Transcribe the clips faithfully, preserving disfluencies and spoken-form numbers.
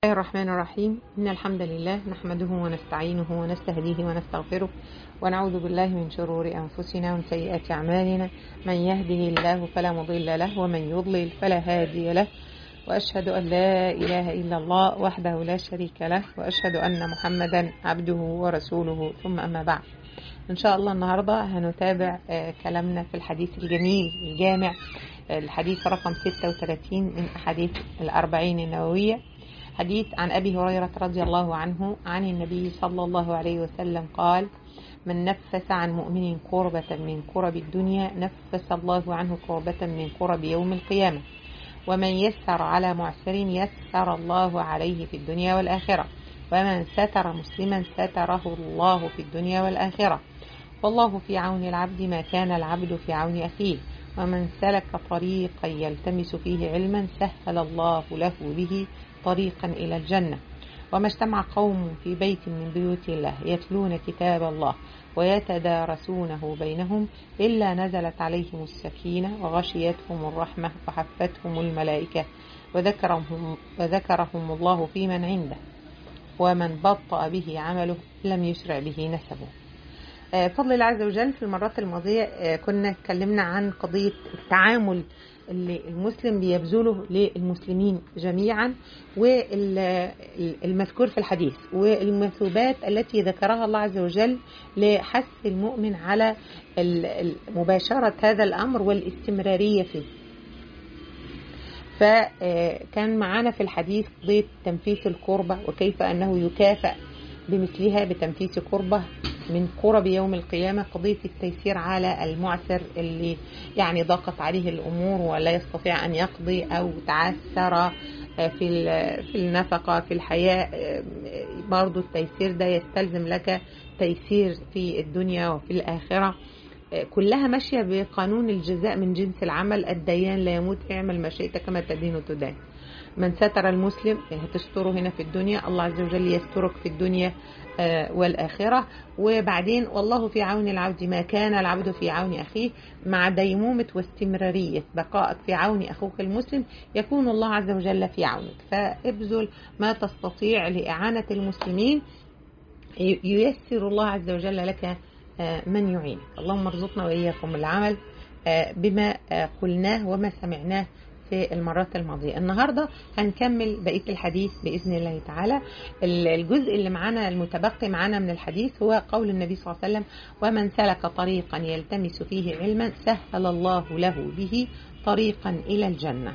الله الرحمن الرحيم. إن الحمد لله نحمده ونستعينه ونستهديه ونستغفره ونعوذ بالله من شرور أنفسنا ومن سيئات أعمالنا. من يهده الله فلا مضل له ومن يضلل فلا هادي له، وأشهد أن لا إله إلا الله وحده لا شريك له، وأشهد أن محمدا عبده ورسوله، ثم أما بعد. إن شاء الله النهاردة هنتابع كلامنا في الحديث الجميل الجامع، الحديث رقم ستة وثلاثين من أحاديث الأربعين النووية، حديث عن أبي هريرة رضي الله عنه عن النبي صلى الله عليه وسلم قال: من نفس عن مؤمن كربة من كرب الدنيا نفس الله عنه كربة من كرب يوم القيامة، ومن يسر على معسر يسر الله عليه في الدنيا والآخرة، ومن ستر مسلما ستره الله في الدنيا والآخرة، والله في عون العبد ما كان العبد في عون أخيه، ومن سلك طريقا يلتمس فيه علما سهل الله له به طريقا إلى الجنة. وما اجتمع قوم في بيت من بيوت الله يتلون كتاب الله ويتدارسونه بينهم إلا نزلت عليهم السكينة وغشيتهم الرحمة وحفتهم الملائكة وذكرهم, وذكرهم الله في من عنده، ومن بطأ به عمله لم يسرع به نسبه. بفضل الله عز وجل في المرات الماضية كنا اتكلمنا عن قضية التعامل اللي المسلم بيبذله للمسلمين جميعا، والمذكور في الحديث، والمثوبات التي ذكرها الله عز وجل لحث المؤمن على مباشرة هذا الأمر والاستمرارية فيه. فكان معانا في الحديث قضية تنفيس الكربة، وكيف أنه يكافأ بمثلها بتنفيس كربة من كرب يوم القيامة، قضية التيسير على المعسر اللي يعني ضاقت عليه الأمور ولا يستطيع أن يقضي أو تعثر في في النفقة في الحياة. برضو التيسير ده يستلزم لك تيسير في الدنيا وفي الآخرة، كلها ماشية بقانون الجزاء من جنس العمل. الديان لا يموت، اعمل ما شئت كما تدين تدان. من ستر المسلم هتستره هنا في الدنيا، الله عز وجل يسترك في الدنيا والآخرة. وبعدين والله في عون العبد ما كان العبد في عون أخيه، مع ديمومة واستمرارية بقائك في عون أخوك المسلم يكون الله عز وجل في عونك. فابذل ما تستطيع لإعانة المسلمين، ييسر الله عز وجل لك من يعينك. اللهم ارزقنا وإياكم العمل بما قلناه وما سمعناه في المرات الماضية. النهاردة هنكمل بقية الحديث بإذن الله تعالى. الجزء اللي معانا المتبقي معانا من الحديث هو قول النبي صلى الله عليه وسلم: ومن سلك طريقا يلتمس فيه علما سهل الله له به طريقا إلى الجنة.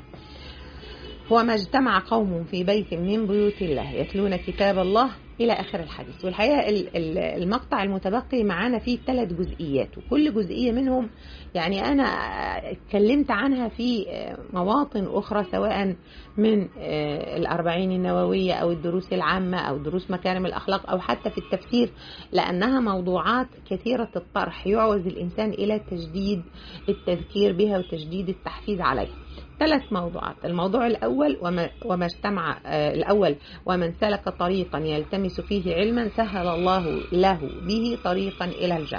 وما اجتمع قوم في بيت من بيوت الله يتلون كتاب الله إلى آخر الحديث. والحقيقة المقطع المتبقي معانا فيه ثلاث جزئيات، وكل جزئية منهم يعني أنا اتكلمت عنها في مواطن أخرى، سواء من الأربعين النووية أو الدروس العامة أو دروس مكارم الأخلاق أو حتى في التفسير، لأنها موضوعات كثيرة الطرح يعوز الإنسان إلى تجديد التذكير بها وتجديد التحفيز عليها. ثلاث موضوعات. الموضوع الأول وما, وما اجتمع آه الأول ومن سلك طريقا يلتمس فيه علما سهل الله له به طريقا إلى الجنة.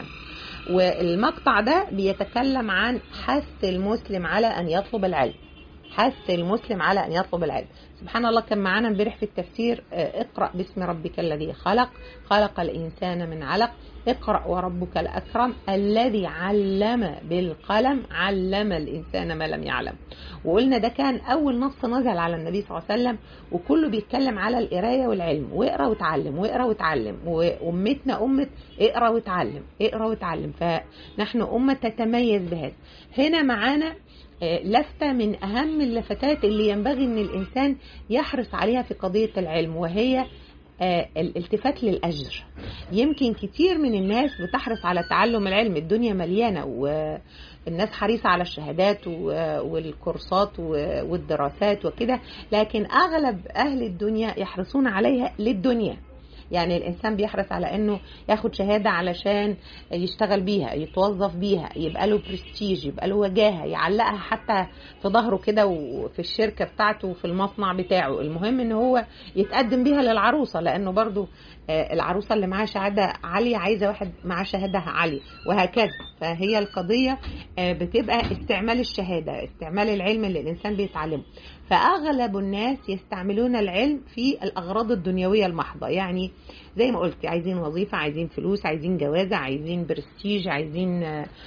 والمقطع ده بيتكلم عن حث المسلم على أن يطلب العلم، حث المسلم على أن يطلب العلم. سبحان الله، كان معانا امبارح في التفسير آه اقرأ باسم ربك الذي خلق خلق الإنسان من علق اقرأ وربك الأكرم الذي علم بالقلم علم الإنسان ما لم يعلم. وقلنا ده كان أول نص نزل على النبي صلى الله عليه وسلم، وكله بيتكلم على القراية والعلم، واقرأ وتعلم واقرأ وتعلم. وأمتنا أمة اقرأ وتعلم اقرأ وتعلم، فنحن أمة تتميز بهذا. هنا معانا لفتة من أهم اللفتات اللي ينبغي أن الإنسان يحرص عليها في قضية العلم، وهي الالتفات للأجر. يمكن كتير من الناس بتحرص على تعلم العلم، الدنيا مليانة والناس حريصة على الشهادات والكورسات والدراسات وكده، لكن أغلب أهل الدنيا يحرصون عليها للدنيا. يعني الإنسان بيحرص على أنه ياخد شهادة علشان يشتغل بيها، يتوظف بيها، يبقى له برستيج، يبقى له وجاهة، يعلقها حتى في ظهره كده وفي الشركة بتاعته وفي المصنع بتاعه. المهم أنه هو يتقدم بيها للعروسة، لأنه برضو العروسة اللي معاها شهادة عالية عايزة واحد معاه شهادة عالية، وهكذا. فهي القضية بتبقى استعمال الشهادة، استعمال العلم اللي الإنسان بيتعلمه. فأغلب الناس يستعملون العلم في الأغراض الدنيوية المحضة، يعني زي ما قلت عايزين وظيفة، عايزين فلوس، عايزين جوازة، عايزين برستيج، عايزين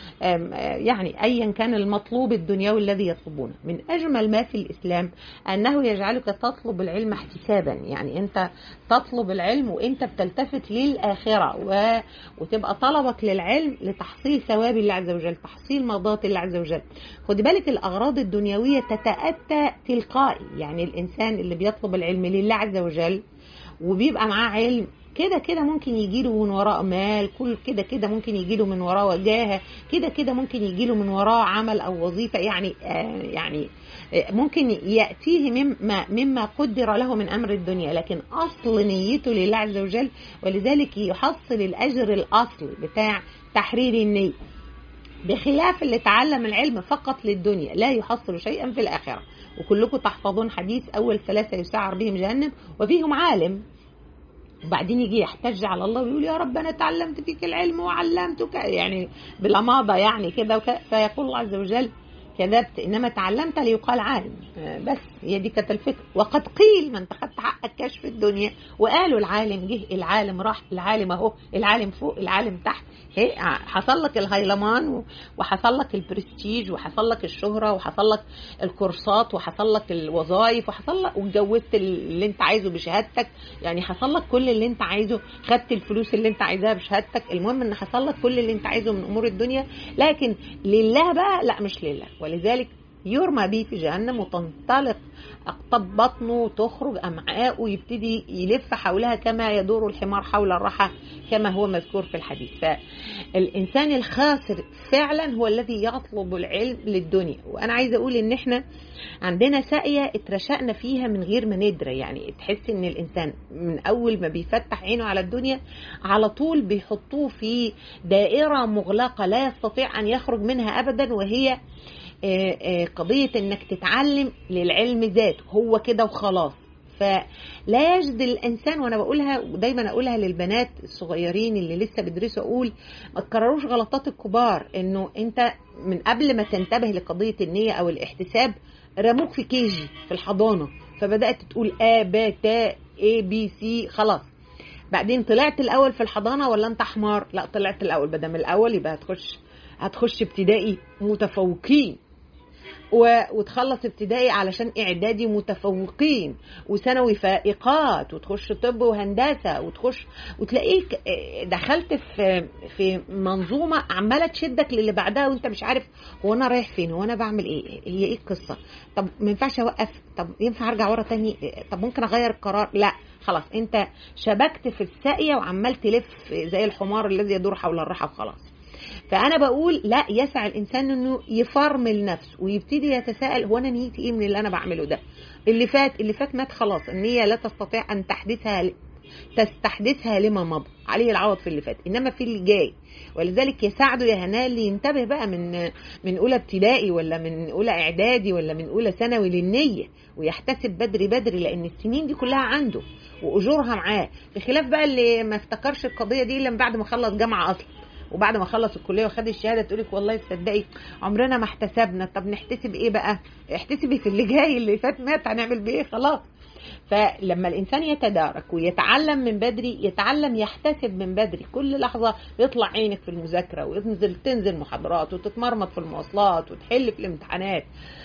يعني أيا كان المطلوب الدنيوي الذي يطلبونه. من أجمل ما في الإسلام أنه يجعلك تطلب العلم احتسابا، يعني أنت تطلب العلم وأنت بتلتفت للآخرة و... وتبقى طلبك للعلم لتحصيل ثواب الله عز وجل، تحصيل مرضات الله عز وجل. خد بالك الأغراض الدنيوية تتأتى تلقائي، يعني الإنسان اللي بيطلب العلم لله عز وجل وبيبقى معاه علم كده كده ممكن يجيله من وراء مال، كل كده كده ممكن يجيله من وراء وجاهه، كده كده ممكن يجيله من وراء عمل أو وظيفة، يعني آه يعني ممكن يأتيه مما, مما قدر له من أمر الدنيا، لكن أصل نيته لله عز وجل، ولذلك يحصل الأجر الأصل بتاع تحرير النية، بخلاف اللي تعلم العلم فقط للدنيا لا يحصل شيئا في الآخرة. وكلكم تحفظون حديث أول ثلاثة يسعر بهم جهنم وفيهم عالم، وبعدين يجي يحتج على الله ويقول يا رب أنا تعلمت فيك العلم وعلمتك، يعني بالأماضة يعني كده، فيقول الله عز وجل كذبت، إنما تعلمت ليقال عالم. بس هي دي كانت الفكرة. وقد قيل ما انت خدت حقك كشف الدنيا، وقالوا العالم جه، العالم راح، العالم اهو، العالم فوق، العالم تحت. حصل لك الهيلمان وحصل لك البرستيج وحصل لك الشهرة وحصل لك الكورسات وحصل لك الوظائف وحصل لك واتجوزت اللي انت عايزه بشهادتك، يعني حصل لك كل اللي انت عايزه، خدت الفلوس اللي انت عايزاها بشهادتك، المهم ان حصل لك كل اللي انت عايزه من امور الدنيا. لكن لله بقى لا، مش لله. ولذلك يرمى به في جهنم وتنطلق أقطاب بطنه وتخرج أمعاءه ويبتدي يلف حولها كما يدور الحمار حول الرحى كما هو مذكور في الحديث. فالإنسان الخاسر فعلا هو الذي يطلب العلم للدنيا. وأنا عايزة أقول إن إحنا عندنا ساقية اترشقنا فيها من غير ما ندري، يعني تحس إن الإنسان من أول ما بيفتح عينه على الدنيا على طول بيحطوه في دائرة مغلقة لا يستطيع أن يخرج منها أبدا، وهي قضية انك تتعلم للعلم ذاته هو كده وخلاص. فلا يجد الانسان، وانا بقولها ودايما اقولها للبنات الصغيرين اللي لسه بيدرسوا، اقول ما تكرروش غلطات الكبار، انه انت من قبل ما تنتبه لقضية النية او الاحتساب رموك في كيجي في الحضانة، فبدأت تقول ا ب ت اي بي سي خلاص. بعدين طلعت الاول في الحضانة ولا انت حمار؟ لا طلعت الاول، بدل الاول يبقى هتخش هتخش ابتدائي متفوقين، وتخلص ابتدائي علشان اعدادي متفوقين، وثانوي فائقات، وتخش طب وهندسه، وتخش وتلاقيك دخلت في في منظومه عماله تشدك للي بعدها وانت مش عارف هو انا رايح فين، هو انا بعمل ايه، هي ايه القصه، طب ما ينفعش اوقف، طب ينفع ارجع ورا تاني، طب ممكن اغير القرار، لا خلاص انت شبكت في الساقيه وعمال تلف زي الحمار الذي يدور حول الرحى وخلاص. فأنا بقول لا، يسعى الإنسان أنه يفرمل نفسه ويبتدي يتساءل هو أنا نيتي إيه من اللي أنا بعمله ده، اللي فات اللي فات مات خلاص، النية لا تستطيع أن تحدثها تستحدثها لما مضى، عليه العوض في اللي فات، إنما في اللي جاي. ولذلك يساعده يا هناء اللي ينتبه بقى من من أولى ابتدائي ولا من أولى إعدادي ولا من أولى ثانوي للنية، ويحتسب بدري بدري، لأن السنين دي كلها عنده وأجورها معاه، بخلاف بقى اللي ما افتكرش القضية دي إلا بعد ما خلص جامعة أصلا، وبعد ما خلص الكليه وخد الشهاده تقولك والله تصدقي عمرنا ما احتسبنا. طب نحتسب ايه بقى؟ احتسبي في اللي جاي، اللي فات مات، هنعمل بايه خلاص. فلما الانسان يتدارك ويتعلم من بدري، يتعلم يحتسب من بدري، كل لحظه يطلع عينك في المذاكره وتنزل تنزل محاضرات وتتمرمط في المواصلات وتحل في الامتحانات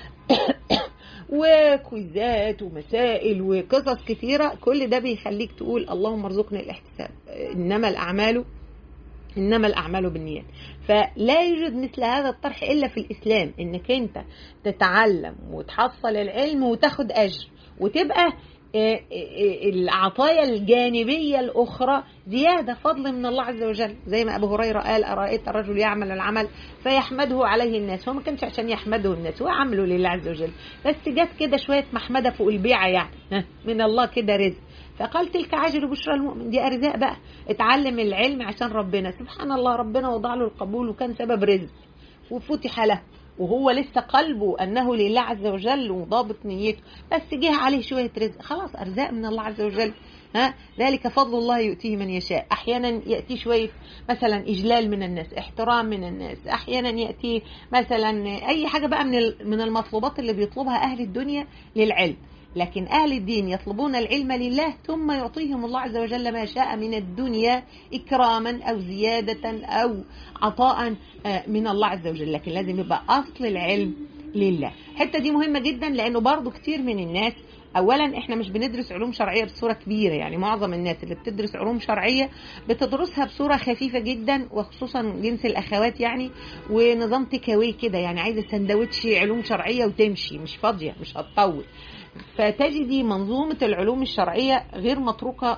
وكويزات ومسائل وقصص كثيره، كل ده بيخليك تقول اللهم ارزقني الاحتساب، انما الاعمال إنما الأعمال بالنيات. فلا يوجد مثل هذا الطرح إلا في الإسلام، إنك أنت تتعلم وتحصل العلم وتاخد أجر، وتبقى العطايا الجانبية الأخرى زيادة فضل من الله عز وجل. زي ما أبو هريرة قال أرأيت الرجل يعمل العمل فيحمده عليه الناس، هو ما كانش عشان يحمده الناس، هو عمله لله عز وجل، بس جت كده شوية محمدة فوق البيعة يعني من الله كده رزق، فقال تلك عاجل بشرى المؤمن، دي أرزاق بقى. اتعلم العلم عشان ربنا، سبحان الله، ربنا وضع له القبول وكان سبب رزق وفتح له، وهو لسه قلبه أنه لله عز وجل وضابط نيته، بس جه عليه شوية رزق، خلاص أرزاق من الله عز وجل. ها ذلك فضل الله يؤتيه من يشاء. أحيانا يأتي شوية مثلا إجلال من الناس، احترام من الناس، أحيانا يأتي مثلا أي حاجة بقى من من المطلوبات اللي بيطلبها أهل الدنيا للعلم. لكن أهل الدين يطلبون العلم لله، ثم يعطيهم الله عز وجل ما شاء من الدنيا إكراما أو زيادة أو عطاء من الله عز وجل. لكن لازم يبقى أصل العلم لله. الحتة دي مهمة جدا، لأنه برضو كتير من الناس، اولا احنا مش بندرس علوم شرعيه بصوره كبيره، يعني معظم الناس اللي بتدرس علوم شرعيه بتدرسها بصوره خفيفه جدا، وخصوصا جنس الاخوات يعني، ونظام تكاوي كده، يعني عايزه سندوتش علوم شرعيه وتمشي، مش فاضيه، مش هتطول. فتجدي منظومه العلوم الشرعيه غير متروكه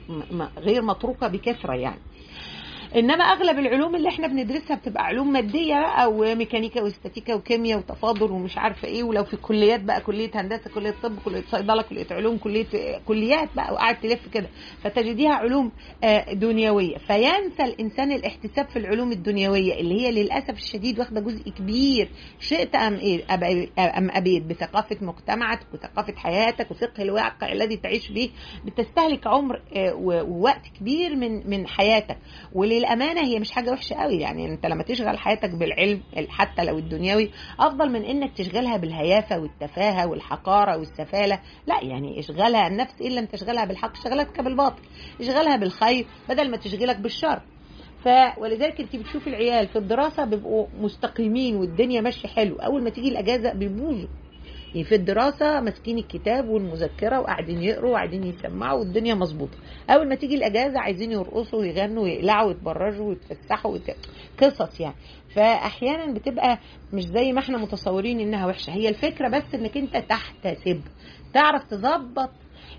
غير متروكه بكثره يعني. انما اغلب العلوم اللي احنا بندرسها بتبقى علوم ماديه بقى، وميكانيكا واستاتيكا وكيمياء وتفاضل ومش عارفه ايه، ولو في كليات بقى كليه هندسه، كليه طب، كليه صيدله، كليه علوم، كليه كليات بقى، وقاعد تلف كده، فتجديها علوم دنيويه. فينسى الانسان الاحتساب في العلوم الدنيويه اللي هي للاسف الشديد واخده جزء كبير، شئت ام ايه ام ابيت، بثقافه مجتمعك وثقافه حياتك وفقه الواقع الذي تعيش به، بتستهلك عمر ووقت كبير من من حياتك. وللأمانة هي مش حاجة وحشة قوي، يعني انت لما تشغل حياتك بالعلم حتى لو الدنيوي أفضل من انك تشغلها بالهيافة والتفاهة والحقارة والسفالة. لا، يعني اشغلها النفس إن لم تشغلها بالحق شغلتك بالباطل، اشغلها بالخير بدل ما تشغلك بالشر. ف ولذلك انت بتشوف العيال في الدراسة بيبقوا مستقيمين والدنيا ماشية حلو، أول ما تيجي الأجازة بيبوظوا. في الدراسة ماسكين الكتاب والمذكرة وقاعدين يقروا وقاعدين يسمعوا والدنيا مظبوطة، أول ما تيجي الأجازة عايزين يرقصوا ويغنوا ويقلعوا ويتبرجوا ويتفسحوا ويت... قصص يعني. فأحيانا بتبقى مش زي ما احنا متصورين إنها وحشة، هي الفكرة بس إنك أنت تحتسب، تعرف تظبط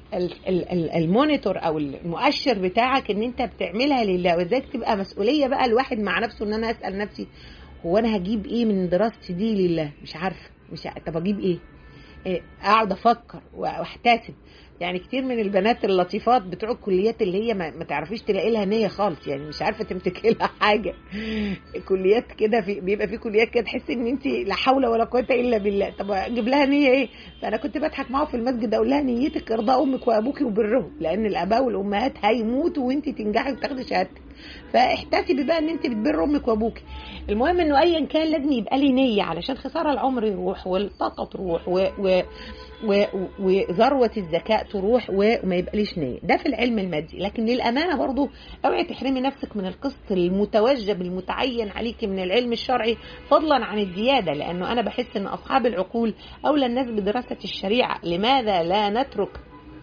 المونيتور او المؤشر بتاعك ان انت بتعملها لله. وازاي تبقى مسؤولية بقى الواحد مع نفسه، ان انا اسأل نفسي هو انا هجيب ايه من دراستي دي لله؟ مش عارفة، مش عارفة. طب اجيب ايه؟ اقعد افكر واحتسب. يعني كتير من البنات اللطيفات بتوع الكليات اللي هي ما, ما تعرفيش تلاقي لها نيه خالص، يعني مش عارفه تمسك لها حاجه. كليات كده في بيبقى في كليات كده تحس ان انت لا حول ولا قوه الا بالله. طب اجيب لها نيه ايه؟ فانا كنت بضحك معه في المسجد اقول لها نيتك ارضاء امك وابوك وبرهم، لان الاباء والامهات هيموتوا وانت تنجحي وتاخدي شهادتك، فاحتسبي بقى ان انت بتبر امك وابوك. المهم انه ايا كان لازم يبقى لي نيه، علشان خساره العمر يروح والطاقه تروح و, و... وذروة الذكاء تروح وما يبقاليش نية. ده في العلم المادي. لكن للأمانة برضو اوعي تحرمي نفسك من القسط المتوجب المتعين عليك من العلم الشرعي فضلا عن الزيادة، لأنه أنا بحس أن أصحاب العقول أولى الناس بدراسة الشريعة. لماذا لا نترك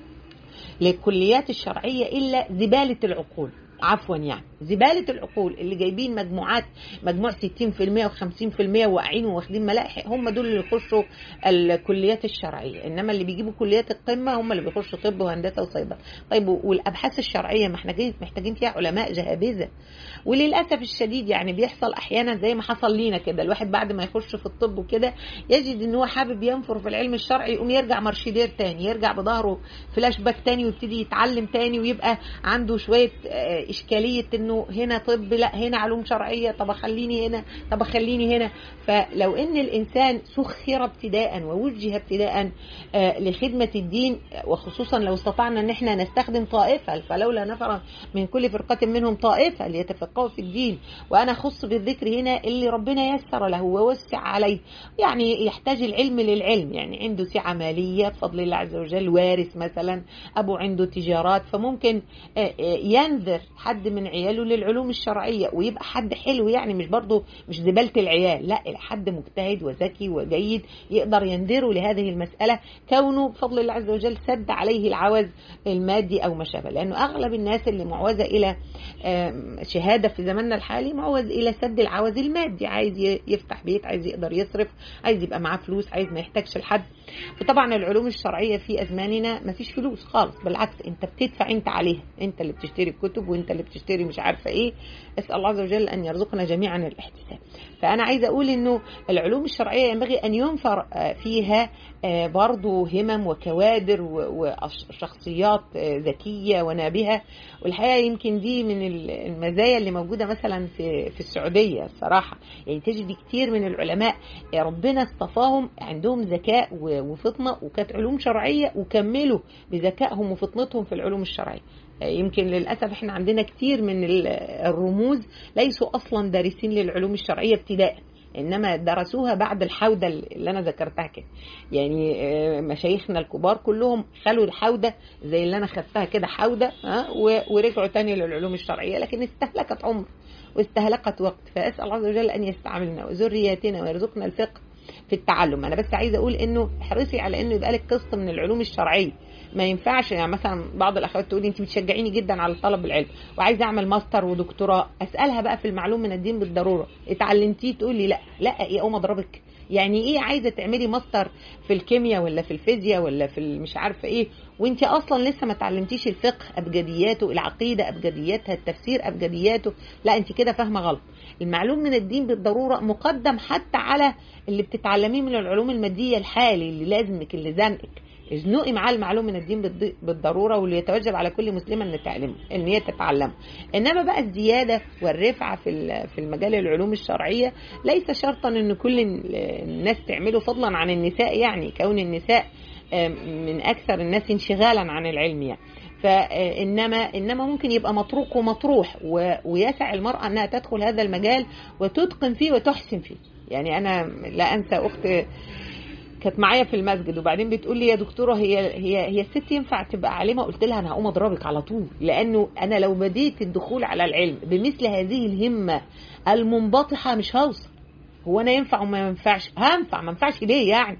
للكليات الشرعية إلا زبالة العقول؟ عفوا يعني زبالة العقول اللي جايبين مجموعات مجموع ستين في المية وخمسين في المية واقعين وواخدين ملاحق، هم دول اللي يخشوا الكليات الشرعية. إنما اللي بيجيبوا كليات القمة هم اللي بيخشوا طب وهندسة وصيدلة. طيب والأبحاث الشرعية ما احنا محتاجين فيها علماء جهابذة. وللأسف الشديد يعني بيحصل أحيانا زي ما حصل لينا كده، الواحد بعد ما يخش في الطب وكده يجد إن هو حابب ينفر في العلم الشرعي، يقوم يرجع مرشدير تاني، يرجع بظهره فلاش باك تاني ويبتدي يتعلم تاني، ويبقى عنده شوية إشكالية إنه هنا طب لا هنا علوم شرعية، طب خليني هنا طب خليني هنا. فلو إن الإنسان سخر ابتداء ووجه ابتداء لخدمة الدين، وخصوصا لو استطعنا إن احنا نستخدم طائفة، فلولا نفر من كل فرقة منهم طائفة ليتفقهوا في الدين. وأنا أخص بالذكر هنا اللي ربنا يسر له ووسع عليه، يعني يحتاج العلم للعلم، يعني عنده سعة مالية بفضل الله عز وجل، وارث مثلا أبو عنده تجارات، فممكن ينذر حد من عياله للعلوم الشرعية ويبقى حد حلو، يعني مش برضه مش زبالة العيال، لا حد مجتهد وذكي وجيد يقدر ينذره لهذه المسألة، كونه بفضل الله عز وجل سد عليه العوز المادي أو ما شابه. لأنه أغلب الناس اللي معوزة إلى شهادة في زماننا الحالي معوز إلى سد العوز المادي، عايز يفتح بيت، عايز يقدر يصرف، عايز يبقى معاه فلوس، عايز ما يحتاجش لحد. وطبعا العلوم الشرعية في أزماننا ما فيش فلوس خالص، بالعكس انت بتدفع انت عليها، انت اللي بتشتري الكتب وانت وانت اللي بتشتري مش عارفه ايه. اسال الله عز وجل ان يرزقنا جميعا الاحتساب. فانا عايزه اقول انه العلوم الشرعيه ينبغي ان ينفر فيها برضو همم وكوادر وشخصيات ذكيه ونابهه. والحقيقه يمكن دي من المزايا اللي موجوده مثلا في في السعوديه الصراحه. يعني تجد كتير من العلماء ربنا اصطفاهم عندهم ذكاء وفطنه، وكانت علوم شرعيه وكملوا بذكائهم وفطنتهم في العلوم الشرعيه. يمكن للأسف احنا عندنا كتير من الرموز ليسوا أصلا دارسين للعلوم الشرعية ابتداء، إنما درسوها بعد الحودة اللي أنا ذكرتها كده. يعني مشايخنا الكبار كلهم خلوا الحودة زي اللي أنا خدتها كده حودة ورجعوا تاني للعلوم الشرعية، لكن استهلكت عمر واستهلكت وقت. فأسأل الله عز وجل أن يستعملنا وذرياتنا ويرزقنا الفقه في التعلم. أنا بس عايزة أقول إنه احرصي على إنه يبقى لك قسط من العلوم الشرعية. ما ينفعش يعني مثلا بعض الاخوات تقولي انت بتشجعيني جدا على طلب العلم وعايزه اعمل ماستر ودكتوراه، اسالها بقى في المعلوم من الدين بالضروره اتعلمتيه؟ تقول لي لا. لا ايه اقوم اضربك؟ يعني ايه عايزه تعملي ماستر في الكيمياء ولا في الفيزياء ولا في مش عارفه ايه وانت اصلا لسه ما اتعلمتيش الفقه ابجدياته، العقيده ابجدياتها، التفسير ابجدياته؟ لا انت كده فاهمه غلط. المعلوم من الدين بالضروره مقدم حتى على اللي بتتعلميه من العلوم الماديه الحالي اللي لازمك اللي زنقك. ازنقي معاه المعلوم من الدين بالضروره، واللي يتوجب على كل مسلمه ان تعلمه ان هي تتعلمه. انما بقى الزياده والرفعه في في المجال العلوم الشرعيه ليس شرطا ان كل الناس تعمله، فضلا عن النساء. يعني كون النساء من اكثر الناس انشغالا عن العلم يعني. فانما انما ممكن يبقى متروك ومطروح، ويسع المراه انها تدخل هذا المجال وتتقن فيه وتحسن فيه. يعني انا لا انسى اخت كانت معايا في المسجد وبعدين بتقول لي يا دكتوره هي هي هي الست ينفع تبقى عالمه؟ قلت لها انا هقوم اضربك على طول، لانه انا لو بديت الدخول على العلم بمثل هذه الهمه المنبطحه مش هوصل. هو انا ينفع وما ينفعش؟ هنفع. ما ينفعش ليه يعني؟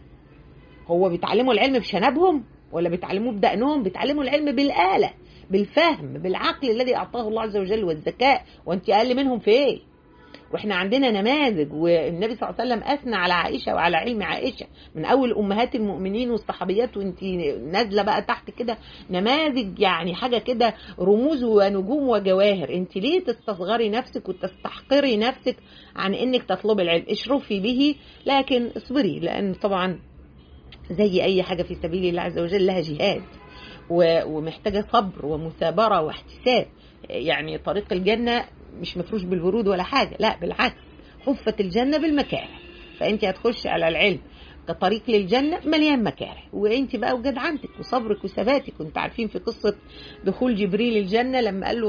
هو بيتعلموا العلم بشنبهم ولا بيتعلموه بدقنهم؟ بيتعلموا العلم بالآلة، بالفهم، بالعقل الذي اعطاه الله عز وجل والذكاء. وانت اقل منهم في ايه؟ واحنا عندنا نماذج، والنبي صلى الله عليه وسلم اثنى على عائشه وعلى علم عائشه من اول امهات المؤمنين والصحابيات، وانت نازله بقى تحت كده نماذج، يعني حاجه كده رموز ونجوم وجواهر. انت ليه تستصغري نفسك وتستحقري نفسك عن انك تطلبي العلم؟ اشرفي به لكن اصبري، لان طبعا زي اي حاجه في سبيل الله عز وجل لها جهاد ومحتاجه صبر ومثابره واحتساب. يعني طريق الجنه مش مفروش بالورود ولا حاجة، لا بالعكس، حفت الجنة بالمكاره. فانت هتخش على العلم كطريق للجنة مليان مكاره، وانت بقى وجدعنتك وصبرك وثباتك. وانت عارفين في قصة دخول جبريل الجنة لما قال له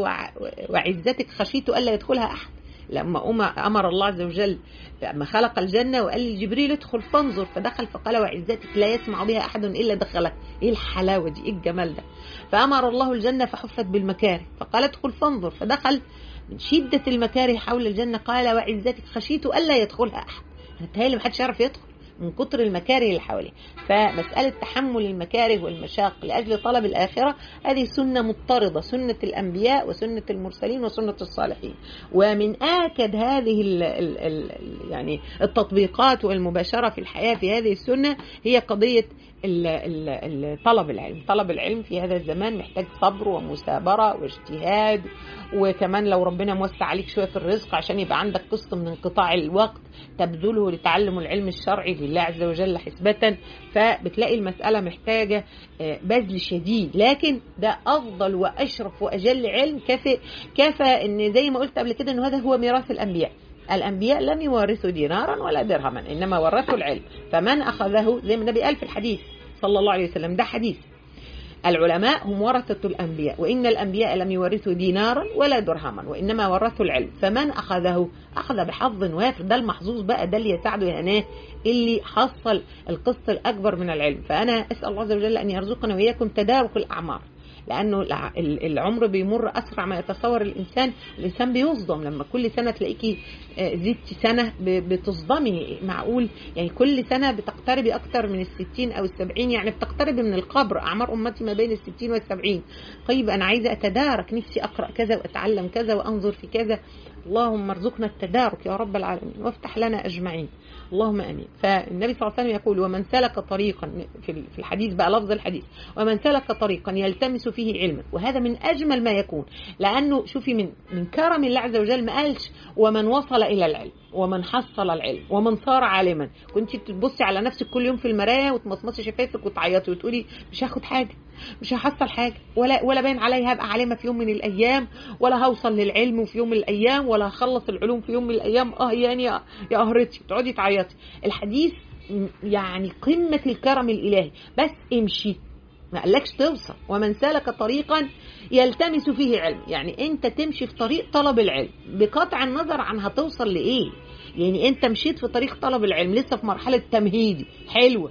وعزتك خشيت ألا يدخلها أحد، لما أمر الله عز وجل لما خلق الجنة وقال لجبريل ادخل فانظر، فدخل فقال وعزتك لا يسمع بها أحد إلا دخلك. ايه الحلاوة دي، ايه الجمال ده. فأمر الله الجنة فحفت بالمكاره، فقال ادخل فانظر، فدخل من شدة المكاره حول الجنة قال وعزتك خشيت ألا يدخلها أحد. أنا بتهيألي محدش يعرف يدخل من كتر المكاره اللي حواليه. فمسألة تحمل المكاره والمشاق لأجل طلب الآخرة هذه سنة مضطردة، سنة الأنبياء وسنة المرسلين وسنة الصالحين. ومن آكد هذه ال ال ال يعني التطبيقات والمباشرة في الحياة في هذه السنة هي قضية ال ال ال طلب العلم. طلب العلم في هذا الزمان محتاج صبر ومثابرة واجتهاد، وكمان لو ربنا موسع عليك شوية في الرزق عشان يبقى عندك قسط من انقطاع الوقت تبذله لتعلم العلم الشرعي لله عز وجل حسبة، فبتلاقي المسألة محتاجة بذل شديد. لكن ده أفضل وأشرف وأجل علم. كافي كافى إن زي ما قلت قبل كده إن هذا هو ميراث الأنبياء. الأنبياء لم يورثوا دينارا ولا درهما، إنما ورثوا العلم. فمن أخذه زي ما النبي قال في الحديث صلى الله عليه وسلم، ده حديث، العلماء هم ورثة الأنبياء، وإن الأنبياء لم يورثوا دينارا ولا درهما وإنما ورثوا العلم، فمن أخذه أخذ بحظ وافر. ده المحظوظ بقى، ده اللي يساعده يهناه، اللي حصل القسط الأكبر من العلم. فأنا أسأل الله عز وجل أن يرزقنا وإياكم تدارك الأعمار، لأنه العمر بيمر أسرع ما يتصور الإنسان. الإنسان بيصدم لما كل سنة تلاقيكي زدتي سنة، بتصدمي. معقول يعني كل سنة بتقتربي أكتر من الستين أو السبعين، يعني بتقتربي من القبر. أعمار أمتي ما بين الستين والسبعين. طيب أنا عايزة أتدارك، نفسي أقرأ كذا وأتعلم كذا وأنظر في كذا. اللهم ارزقنا التدارك يا رب العالمين وافتح لنا أجمعين، اللهم امين. فالنبي صلى الله عليه وسلم يقول: ومن سلك طريقا، في الحديث بقى لفظ الحديث: ومن سلك طريقا يلتمس فيه علما. وهذا من اجمل ما يكون، لانه شوفي من من كرم الله عز وجل ما قالش ومن وصل الى العلم ومن حصل العلم ومن صار عالما. كنت تبصي على نفسك كل يوم في المرايه وتمصمصي شفايفك وتعيطي وتقولي مش هاخد حاجه، مش هحصل حاجه، ولا ولا باين عليا هبقى عالمه في يوم من الايام، ولا هوصل للعلم في يوم من الايام، ولا هخلص العلوم في يوم من الايام، اه يعني يا قهرتي، تقعدي تعيطي. الحديث يعني قمه الكرم الالهي، بس امشي، ما قالكش توصل. ومن سلك طريقا يلتمس فيه علم، يعني انت تمشي في طريق طلب العلم بقطع النظر عن هتوصل لايه. يعني انت مشيت في طريق طلب العلم لسه في مرحله تمهيدي حلوه،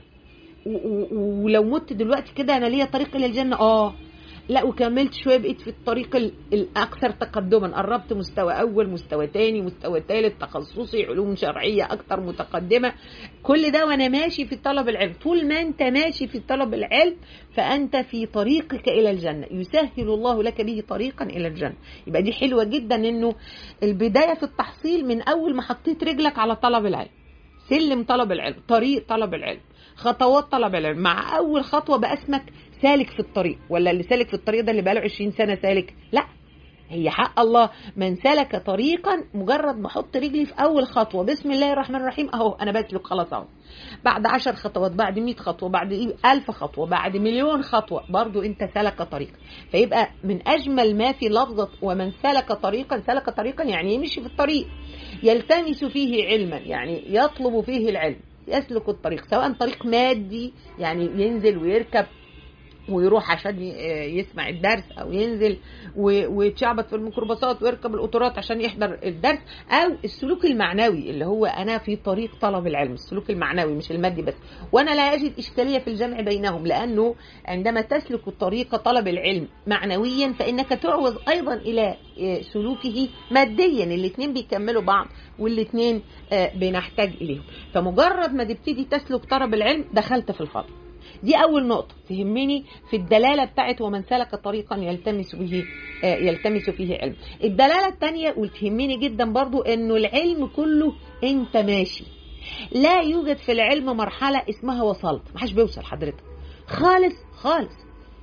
ولو مت دلوقتي كده انا ليا طريق الى الجنه، اه لا، وكملت شويه بقيت في الطريق الاكثر تقدما، قربت مستوى اول، مستوى تاني، مستوى ثالث، تخصصي، علوم شرعيه اكثر متقدمه. كل ده وانا ماشي في طلب العلم. طول ما انت ماشي في طلب العلم فانت في طريقك الى الجنه، يسهل الله لك به طريقا الى الجنه. يبقى دي حلوه جدا، انه البدايه في التحصيل من اول ما حطيت رجلك على طلب العلم، سلم طلب العلم، طريق طلب العلم، خطوات طلب العلم. مع اول خطوه بقى اسمك سالك في الطريق، ولا اللي سالك في الطريق ده اللي بقاله عشرين سنه سالك؟ لا، هي حق الله من سلك طريقا، مجرد ما احط رجلي في اول خطوه بسم الله الرحمن الرحيم اهو انا بسلك خلاص اهو. بعد عشر خطوات، بعد مئة خطوه، بعد ألف خطوه، بعد مليون خطوه، برضو انت سلك طريق. فيبقى من اجمل ما في لفظه ومن سلك طريقا، سلك طريقا يعني يمشي في الطريق، يلتمس فيه علما يعني يطلب فيه العلم، يسلك الطريق، سواء طريق مادي يعني ينزل ويركب ويروح عشان يسمع الدرس، او ينزل ويتشعبط في الميكروباصات ويركب القطارات عشان يحضر الدرس، او السلوك المعنوي اللي هو انا في طريق طلب العلم، السلوك المعنوي مش المادي بس. وانا لا اجد اشكاليه في الجمع بينهم، لانه عندما تسلك الطريق طلب العلم معنويا فانك تعوز ايضا الى سلوكه ماديا، الاثنين بيكملوا بعض والاثنين بنحتاج اليهم. فمجرد ما تبتدي تسلك طلب العلم دخلت في الفضل. دي أول نقطة تهمني في الدلالة بتاعت ومن سلك طريقا يلتمس به يلتمس فيه علم. الدلالة الثانية وتهمني جدا برضو إنه العلم كله أنت ماشي، لا يوجد في العلم مرحلة اسمها وصلت، ما حدش بيوصل حضرتك خالص خالص.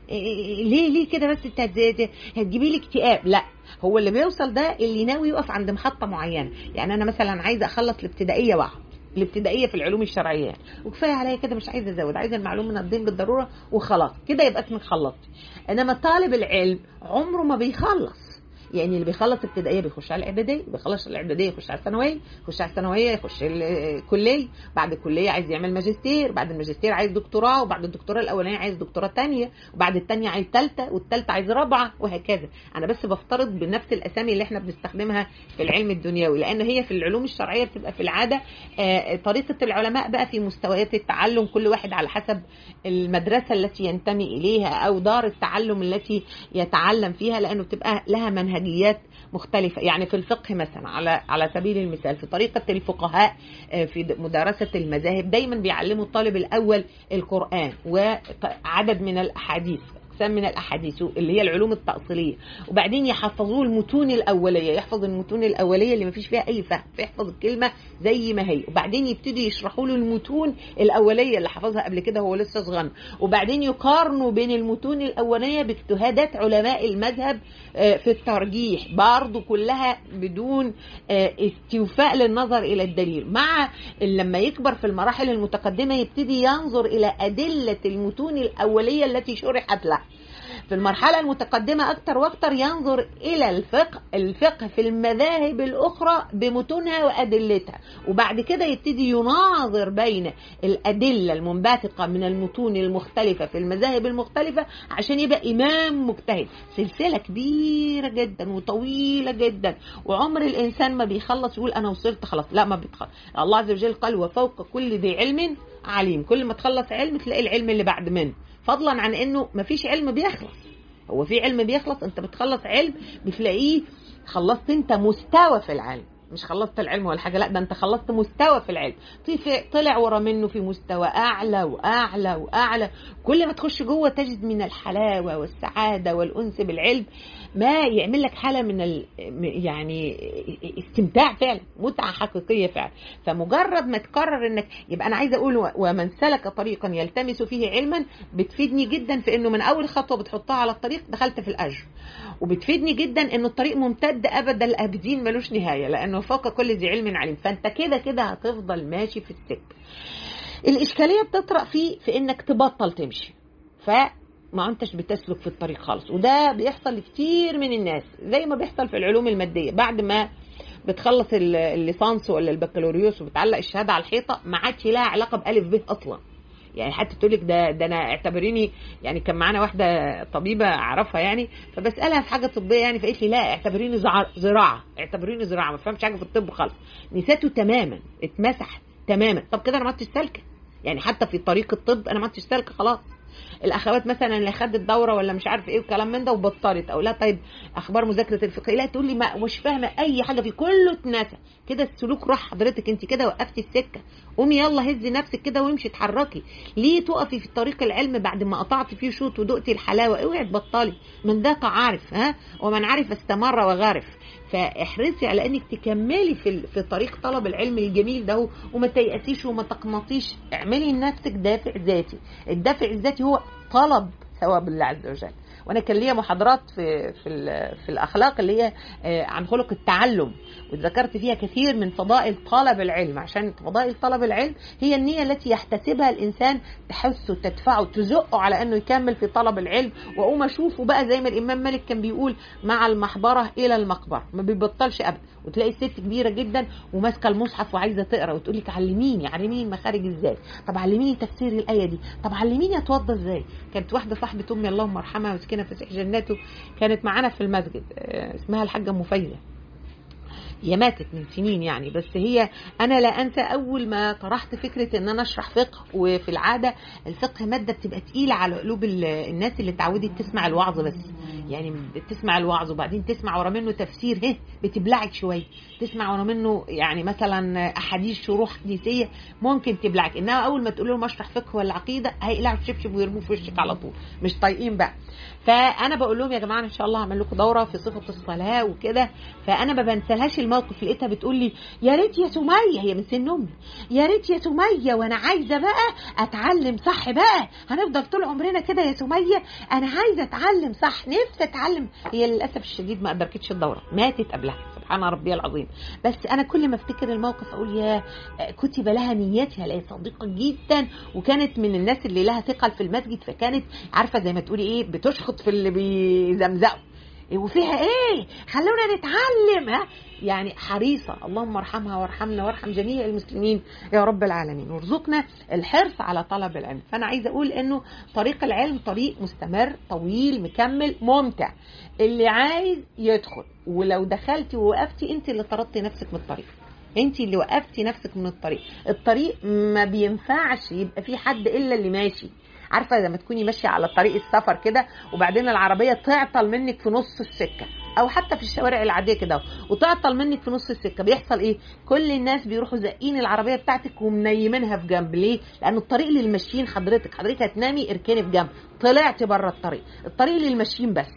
ليه ليه كده بس انت هتجيبي لي اكتئاب؟ لا، هو اللي بيوصل ده اللي ناوي يقف عند محطة معينة. يعني أنا مثلا عايزة أخلص الابتدائية واحد الابتدائيه في العلوم الشرعيه يعني، وكفايه عليا كده، مش عايزه ازود، عايزه المعلومه من الدين بالضروره وخلاص كده، يبقى اسمك خلصتي. انما طالب العلم عمره ما بيخلص، يعني اللي بيخلص ابتدائيه بيخش على الاعداديه، بيخلص الاعداديه يخش على الثانويه، يخش على الثانويه يخش الكليه، بعد الكليه عايز يعمل ماجستير، بعد الماجستير عايز دكتوراه، وبعد الدكتوراه الاولانيه عايز دكتوراه ثانيه، وبعد الثانيه عايز ثالثه، والثالثه عايز رابعه، وهكذا. انا بس بفترض بنفس الاسامي اللي احنا بنستخدمها في العلم الدنيوي، لان هي في العلوم الشرعيه بتبقى في العاده طريقه العلماء بقى في مستويات التعلم، كل واحد على حسب المدرسه التي ينتمي اليها او دار التعلم التي يتعلم فيها، لانه بتبقى لها منهجيات مختلفة. يعني في الفقه مثلا على على سبيل المثال، في طريقة الفقهاء في مدارسة المذاهب دايما بيعلموا الطالب الأول القرآن وعدد من الأحاديث، أقسام من الأحاديث اللي هي العلوم التأصيلية، وبعدين يحفظوه المتون الأولية، يحفظ المتون الأولية اللي ما فيش فيها أي فهم، فيحفظ الكلمة زي ما هي، وبعدين يبتدوا يشرحوا له المتون الأولية اللي حفظها قبل كده هو لسه صغير، وبعدين يقارنوا بين المتون الأولية باجتهادات علماء المذهب في الترجيح، برضو كلها بدون استيفاء للنظر إلى الدليل. مع لما يكبر في المراحل المتقدمة يبتدي ينظر إلى أدلة المتون الأولية التي شرحت له. في المرحلة المتقدمة أكتر وأكتر ينظر إلى الفقه الفقه في المذاهب الأخرى بمتونها وأدلتها، وبعد كده يبتدي يناظر بين الأدلة المنبثقة من المتون المختلفة في المذاهب المختلفة عشان يبقى إمام مجتهد. سلسلة كبيرة جدا وطويلة جدا، وعمر الإنسان ما بيخلص يقول أنا وصلت خلاص، لا ما بيتخلص. الله عز وجل قال وفوق كل ذي علم عليم، كل ما تخلص علم تلاقي العلم اللي بعد منه، فضلا عن انه مفيش علم بيخلص. هو في علم بيخلص؟ انت بتخلص علم بتلاقيه خلصت انت مستوى في العلم، مش خلصت العلم ولا حاجه، لا ده انت خلصت مستوى في العلم، طلع ورا منه في مستوى اعلى واعلى واعلى. كل ما تخش جوه تجد من الحلاوه والسعاده والانس بالعلم ما يعمل لك حاله من ال... يعني استمتاع فعلا، متعه حقيقيه فعلا. فمجرد ما تقرر انك، يبقى انا عايزه اقول ومن سلك طريقا يلتمس فيه علما، بتفيدني جدا في انه من اول خطوه بتحطها على الطريق دخلت في الاجر، وبتفيدني جدا انه الطريق ممتد ابد الابدين ملوش نهايه، لانه فوق كل ذي علم عليم. فانت كده كده هتفضل ماشي في السكه. الاشكاليه بتطرأ فيه في انك تبطل تمشي، فما انتش بتسلك في الطريق خالص. وده بيحصل لكتير من الناس، زي ما بيحصل في العلوم الماديه، بعد ما بتخلص الليسانس ولا البكالوريوس وبتعلق الشهاده على الحيطه ما عادش لها علاقه بألف ب اصلا. يعني حتى تقول لك ده ده انا اعتبريني، يعني كان معانا واحده طبيبه اعرفها يعني، فبسالها في حاجه طبيه يعني، فقالت لي لا اعتبريني زراعه، اعتبريني زراعه، ما فهمتش حاجه في الطب خالص، نسيته تماما، اتمسح تماما. طب كده انا ما عدتش سالكه، يعني حتى في طريق الطب انا ما عدتش سالكه خلاص. الاخوات مثلا اللي خدت دوره ولا مش عارف ايه وكلام من ده وبطلت، او لا طيب اخبار مذاكره الفقه، لا تقول لي ما مش فاهمه اي حاجه، في كله اتنسى كده. السلوك راح حضرتك، انت كده وقفتي السكه. قومي يلا هزي نفسك كده وامشي اتحركي. ليه تقفي في طريق العلم بعد ما قطعتي فيه شوط ودقتي الحلاوه؟ اوعي تبطلي، من ذاق عارف، ها ومن عرف استمر وغارف. فاحرصي على انك تكملي في في طريق طلب العلم الجميل ده، وما تيأسيش وما تقنطيش. اعملي لنفسك دافع ذاتي. الدافع الذاتي هو طلب ثواب الله عز وجل. وانا كان ليا محاضرات في في في الاخلاق اللي هي عن خلق التعلم، وذكرت فيها كثير من فضائل طلب العلم، عشان فضائل طلب العلم هي النية التي يحتسبها الانسان تحثه تدفعه تزقه على انه يكمل في طلب العلم. واقوم اشوفه بقى زي ما الامام مالك كان بيقول مع المحبره الى المقبره، ما بيبطلش ابدا. وتلاقي الست كبيره جدا وماسكه المصحف وعايزه تقرا، وتقول لك علميني علميني المخارج ازاي، طب علميني تفسير الايه دي، طب علميني اتوضى ازاي. كانت واحده صاحبه امي اللهم ارحمها وسكنها في سيح جناته، كانت معانا في المسجد، اسمها الحاجه ام فايزه، هي ماتت من سنين يعني، بس هي انا لا انسى اول ما طرحت فكره ان انا اشرح فقه. وفي العاده الفقه ماده بتبقى تقيله على قلوب الناس اللي اتعودت تسمع الوعظ بس، يعني تسمع الوعظ وبعدين تسمع ورا منه تفسير، هه بتبلعك شويه. تسمع ورا منه يعني مثلا احاديث شروح حديثيه ممكن تبلعك، انما اول ما تقول لهم اشرح فقه ولا عقيده هيقلعوا الشبشب ويرموه في وشك على طول، مش طايقين بقى. فانا بقول لهم يا جماعه ان شاء الله هعمل لكم دوره في صفه الصلاه وكده. فانا ما بنسالهاش الموقف، لقيتها بتقول لي يا ريت يا سميه، هي من سن امي، يا ريت يا سميه وانا عايزه بقى اتعلم صح بقى، هنفضل طول عمرنا كده يا سميه، انا عايزه اتعلم صح، نفسي اتعلم. هي للاسف الشديد ما ادركتش الدوره، ماتت قبلها سبحان ربي العظيم. بس انا كل ما افتكر الموقف اقول يا كتب لها نيتها، لقيت صديقه جدا، وكانت من الناس اللي لها ثقل في المسجد، فكانت عارفه زي ما تقولي ايه بتشخط في اللي بيزمزقوا وفيها ايه خلونا نتعلم، ها يعني حريصه. اللهم ارحمها وارحمنا وارحم جميع المسلمين يا رب العالمين، وارزقنا الحرص على طلب العلم. فانا عايزه اقول انه طريق العلم طريق مستمر طويل مكمل ممتع. اللي عايز يدخل، ولو دخلتي ووقفتي انت اللي طردتي نفسك من الطريق، انت اللي وقفتي نفسك من الطريق. الطريق ما بينفعش يبقى فيه حد الا اللي ماشي. عارفه لما تكوني ماشيه على طريق السفر كده وبعدين العربيه تعطل منك في نص السكه، او حتى في الشوارع العاديه كده وتعطل منك في نص السكه، بيحصل ايه؟ كل الناس بيروحوا زقين العربيه بتاعتك ومنيمينها في جنب. ليه؟ لان الطريق للماشيين، حضرتك حضرتك هتنامي اركني في جنب، طلعتي بره الطريق. الطريق للماشيين بس،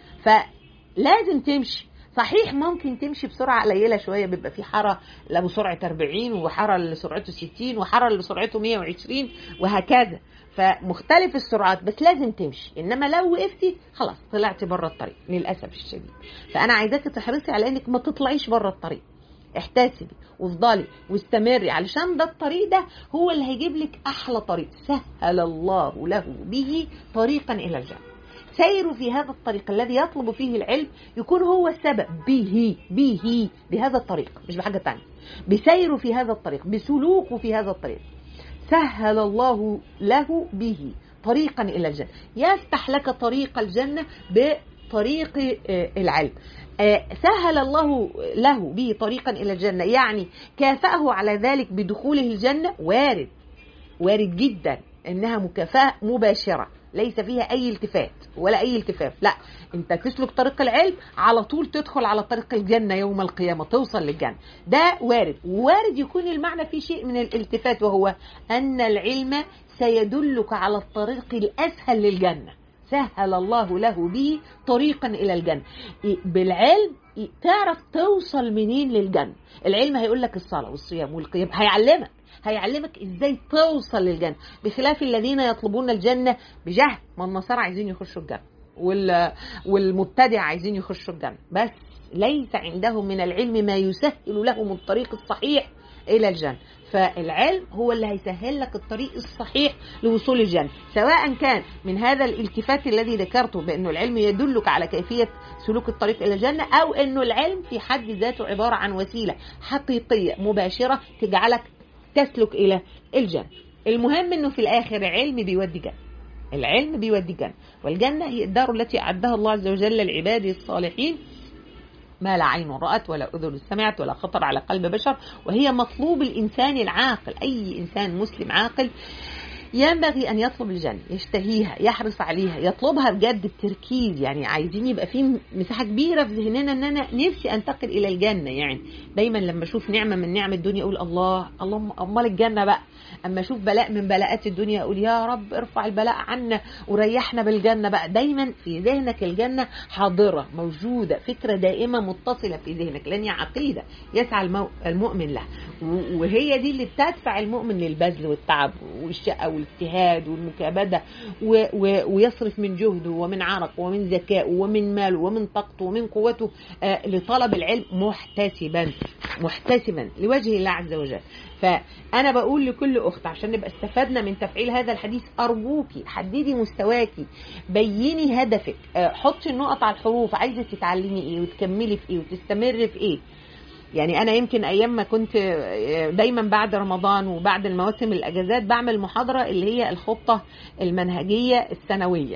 فلازم تمشي. صحيح ممكن تمشي بسرعه قليله شويه، بيبقى في حاره له سرعه أربعين وحاره اللي سرعته ستين وحاره اللي سرعته مية وعشرين وهكذا، فمختلف السرعات، بس لازم تمشي. انما لو وقفتي خلاص طلعتي بره الطريق للاسف الشديد. فانا عايزاك تحرصي على انك ما تطلعيش بره الطريق، احتسبي وافضلي واستمري، علشان ده الطريق ده هو اللي هيجيب لك احلى طريق سهل الله له به طريقا الى الجنه. سيروا في هذا الطريق الذي يطلب فيه العلم، يكون هو السبب به به بهذا الطريق، مش بحاجه تانية. بسيروا في هذا الطريق، بسلوكه في هذا الطريق، سهل الله له به طريقا إلى الجنة. يفتح لك طريق الجنة بطريق العلم. سهل الله له به طريقا إلى الجنة، يعني كافأه على ذلك بدخوله الجنة. وارد وارد جدا إنها مكافأة مباشرة، ليس فيها أي التفات ولا أي التفاف، لا أنت تسلك طريق العلم على طول تدخل على طريق الجنة يوم القيامة، توصل للجنة. ده وارد. وارد يكون المعنى فيه شيء من الالتفات، وهو أن العلم سيدلك على الطريق الأسهل للجنة، سهل الله له به طريقا إلى الجنة. بالعلم تعرف توصل منين للجنة. العلم هيقول لك الصلاة والصيام والقيام، هيعلمك هيعلمك ازاي توصل للجنة، بخلاف الذين يطلبون الجنة بجهل. ما النصارى عايزين يخشوا الجنة، والمبتدع عايزين يخشوا الجنة، بس ليس عندهم من العلم ما يسهل لهم الطريق الصحيح إلى الجنة. فالعلم هو اللي هيسهل لك الطريق الصحيح لوصول الجنة، سواء كان من هذا الالتفات الذي ذكرته بأنه العلم يدلك على كيفية سلوك الطريق إلى الجنة، أو أنه العلم في حد ذاته عبارة عن وسيلة حقيقية مباشرة تجعلك تسلك إلى الجنة. المهم أنه في الآخر علم بيودي جنة، العلم بيودي جنة، والجنة هي الدار التي أعدها الله عز وجل لعباده الصالحين، ما لا عين رأت ولا أذن سمعت ولا خطر على قلب بشر، وهي مطلوب الإنسان العاقل. أي إنسان مسلم عاقل ينبغي أن يطلب الجنة، يشتهيها، يحرص عليها، يطلبها بجد بتركيز. يعني عايزين يبقى فيه مساحة كبيرة في ذهننا أن أنا نفسي أنتقل إلى الجنة. يعني دايما لما أشوف نعمة من نعم الدنيا أقول الله اللهم أمال الجنة بقى. أما أشوف بلاء من بلاءات الدنيا أقول يا رب ارفع البلاء عنا وريحنا بالجنة بقى. دايما في ذهنك الجنة حاضرة موجودة، فكرة دائمة متصلة في ذهنك، لأن هي عقيدة يسعى المؤمن لها، وهي دي اللي بتدفع المؤمن للبذل والتعب والشقة والاجتهاد والمكابدة، ويصرف من جهده ومن عرق ومن ذكاء ومن ماله ومن طاقته ومن قوته لطلب العلم، محتسبا محتسبا لوجه الله عز وجل. فأنا بقول لكل أخت عشان نبقى استفدنا من تفعيل هذا الحديث، أرجوكي حددي مستواكي، بيني هدفك، حطي النقط على الحروف، عايزة تتعلمي إيه وتكملي في إيه وتستمر في إيه. يعني أنا يمكن أيام ما كنت دايما بعد رمضان وبعد المواسم الأجازات بعمل محاضرة اللي هي الخطة المنهجية السنوية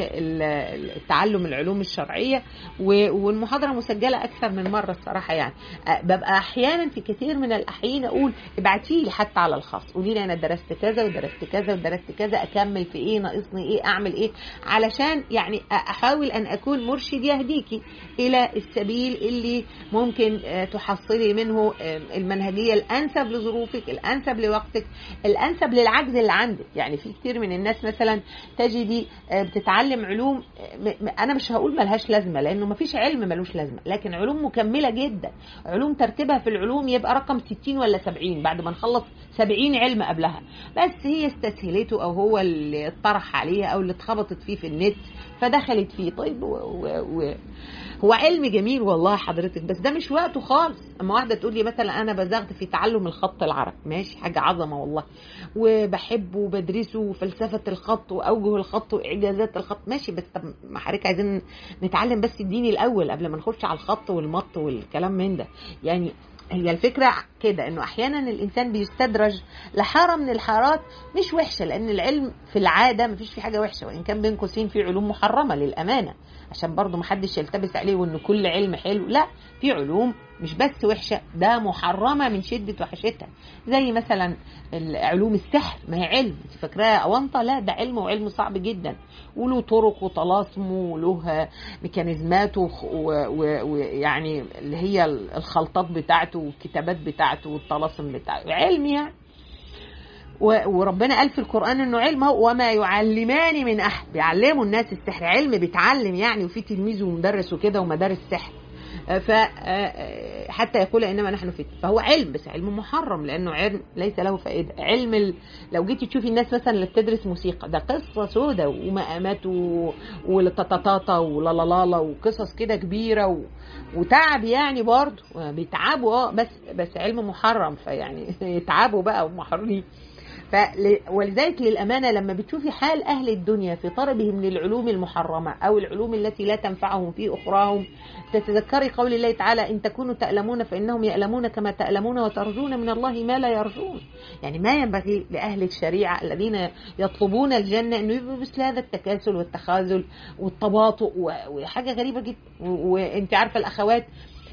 للتعلم العلوم الشرعية، والمحاضرة مسجلة أكثر من مرة الصراحة. يعني ببقى أحيانا في كثير من الأحيان أقول ابعتي لي حتى على الخاص، قولي لي أنا درست كذا ودرست كذا ودرست كذا، أكمل في إيه، ناقصني إيه، أعمل إيه، علشان يعني أحاول أن أكون مرشد يهديكي إلى السبيل اللي ممكن تحصل تحصلي منه المنهجية الأنسب لظروفك، الأنسب لوقتك، الأنسب للعجز اللي عندك. يعني في كتير من الناس مثلا تجدي بتتعلم علوم أنا مش هقول ملهاش لازمة، لأنه مفيش علم ملوش لازمة، لكن علوم مكملة جدا، علوم ترتيبها في العلوم يبقى رقم ستين ولا سبعين بعد ما نخلص سبعين علم قبلها، بس هي استسهلته أو هو اللي اطرح عليها أو اللي اتخبطت فيه في النت فدخلت فيه. طيب و... و... و... هو علم جميل والله حضرتك، بس ده مش وقته خالص. اما واحده تقول لي مثلا انا بزغت في تعلم الخط العربي، ماشي، حاجه عظمه والله وبحبه وبدرسه وفلسفه الخط واوجه الخط واعجازات الخط، ماشي، بس طب ما حضرتك عايزين نتعلم بس الدين الاول قبل ما نخش على الخط والمط والكلام من ده. يعني هي الفكرة كده انه احيانا الانسان بيستدرج لحارة من الحارات مش وحشة، لان العلم في العادة مفيش فيه حاجة وحشة، وان كان بين قوسين في علوم محرمة للامانة عشان برضو محدش يلتبس عليه وان كل علم حلو، لا، في علوم مش بس وحشة، ده محرمة من شدة وحشتها، زي مثلا علوم السحر، ما هي علم انت فاكراها اونطه، لا ده علم وعلم صعب جدا وله طرق وطلاسم وله ميكانيزماته ويعني اللي هي الخلطات بتاعته والكتابات بتاعته والطلاسم بتاعته، علم يعني. وربنا قال في القرآن انه علم، وما يعلمان من احد، بيعلموا الناس السحر، علم بيتعلم يعني، وفي تلميذ ومدرس وكده ومدارس سحر، فحتى يقول انما نحن فتنة، فهو علم بس علم محرم لانه علم ليس له فائده. علم ال... لو جيتي تشوفي الناس مثلا اللي بتدرس موسيقى، ده قصه سودة ومقامات ولططاطا ولالالala وقصص كده كبيره و... وتعب يعني، برضه بيتعبوا اه بس بس علم محرم، فيعني يتعبوا بقى ومحرمين. ولذلك للأمانة لما بتشوفي حال أهل الدنيا في طلبهم للعلوم المحرمة أو العلوم التي لا تنفعهم في أخراهم، تتذكري قول الله تعالى إن تكونوا تألمون فإنهم يألمون كما تألمون وترجون من الله ما لا يرجون. يعني ما ينبغي لأهل الشريعة الذين يطلبون الجنة أنه يبقوا مثل هذا التكاسل والتخاذل والتباطؤ، وحاجة غريبة جدا. وانت عارفة الأخوات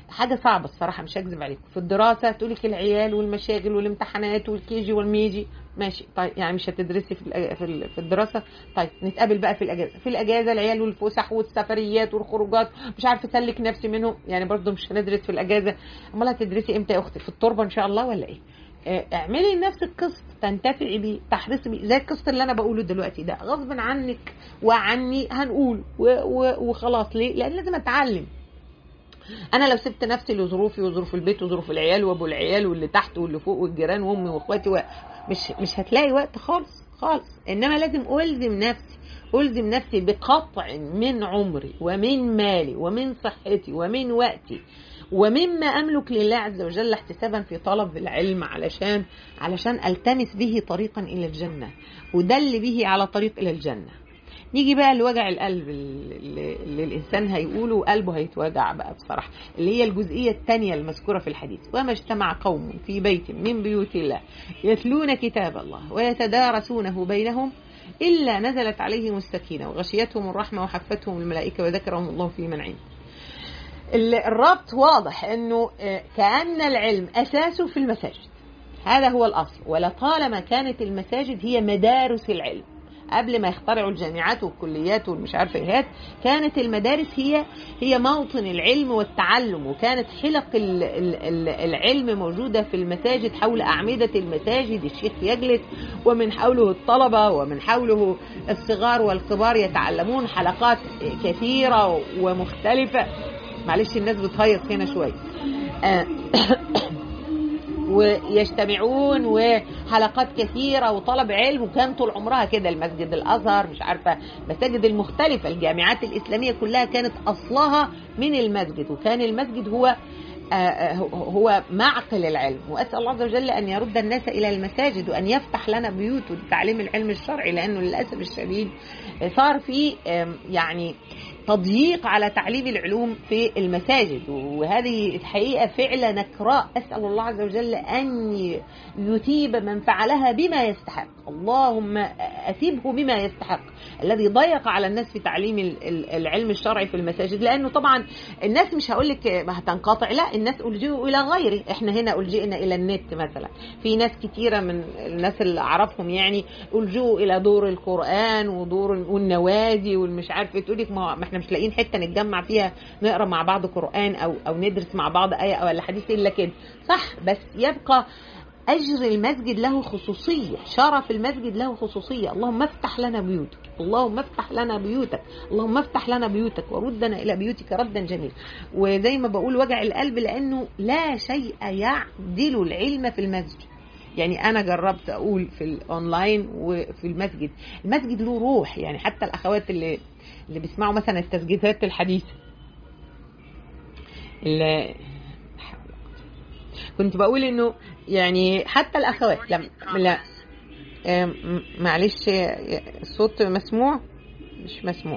حاجه صعبه الصراحه، مش هكذب عليكم. في الدراسه تقول لك العيال والمشاغل والامتحانات والكيجي والميجي، ماشي طيب، يعني مش هتدرسي في في في الدراسه، طيب نتقابل بقى في الاجازه، في الاجازه العيال والفسح والسفريات والخروجات، مش عارفه اسلك نفسي منهم، يعني برضو مش هندرس في الاجازه. امال هتدرسي امتى يا اختي؟ في التربه ان شاء الله ولا ايه؟ اعملي لنفسك قسط تنتفعي بيه، تحرصي بيه، زي القسط اللي انا بقوله دلوقتي ده غصب عنك وعني هنقول وخلاص. ليه؟ لان لازم اتعلم. انا لو سبت نفسي لظروفي وظروف البيت وظروف العيال وابو العيال واللي تحت واللي فوق والجيران وامي واخواتي و... مش مش هتلاقي وقت خالص خالص. انما لازم الزم نفسي الزم نفسي بقطع من عمري ومن مالي ومن صحتي ومن وقتي ومما املك لله عز وجل احتسابا في طلب العلم، علشان علشان التمس به طريقا الى الجنه، ودل به على طريق الى الجنه. نيجي بقى لوجع القلب اللي, اللي الانسان هيقوله وقلبه هيتوجع بقى بصراحه، اللي هي الجزئيه الثانيه المذكوره في الحديث: وما اجتمع قوم في بيت من بيوت الله يتلون كتاب الله ويتدارسونه بينهم الا نزلت عليهم السكينه وغشيتهم الرحمه وحفتهم الملائكه وذكرهم الله في من عنده. الربط واضح انه كأن العلم اساسه في المساجد، هذا هو الاصل. ولطالما كانت المساجد هي مدارس العلم، قبل ما يخترعوا الجامعات والكليات والمش عارفه ايه، كانت المدارس هي هي موطن العلم والتعلم، وكانت حلق العلم موجوده في المساجد، حول اعمده المساجد الشيخ يجلس ومن حوله الطلبه ومن حوله الصغار والكبار يتعلمون، حلقات كثيره ومختلفه. معلش الناس بتهيص هنا شويه. ويجتمعون وحلقات كثيرة وطلب علم، وكان طول عمرها كده. المسجد الأزهر، مش عارفة، مساجد المختلفة، الجامعات الإسلامية كلها كانت أصلها من المسجد، وكان المسجد هو هو معقل العلم. وأسأل الله عز وجل أن يرد الناس إلى المساجد وأن يفتح لنا بيوت لتعليم العلم الشرعي، لأنه للأسف الشديد صار في يعني تضييق على تعليم العلوم في المساجد، وهذه الحقيقة فعلا نكراء. أسأل الله عز وجل أن يثيب من فعلها بما يستحق، اللهم أثيبه بما يستحق، الذي ضيق على الناس في تعليم العلم الشرعي في المساجد. لأنه طبعا الناس مش هقولك هتنقطع، لا، الناس ألجئوا إلى غيره. احنا هنا ألجئنا إلى النت مثلا، في ناس كتيرة من الناس اللي أعرفهم يعني ألجئوا إلى دور القرآن ودور والنوادي والمش عارفة، تقولك ما احنا مش لاقيين حته نتجمع فيها نقرا مع بعض قرآن او او ندرس مع بعض ايه او ولا حديث، الا كده صح. بس يبقى اجر المسجد له خصوصيه، شرف المسجد له خصوصيه. اللهم افتح لنا بيوتك، اللهم افتح لنا بيوتك، اللهم افتح لنا بيوتك وردنا الى بيوتك ردا جميلا. وزي ما بقول وجع القلب، لانه لا شيء يعدل العلم في المسجد. يعني انا جربت اقول في الاونلاين وفي المسجد، المسجد له روح. يعني حتى الاخوات اللي اللي بيسمعوا مثلا التسجيلات الحديثه، اللي كنت بقول انه يعني حتى الاخوات لم لا معلش الصوت مسموع مش مسموع.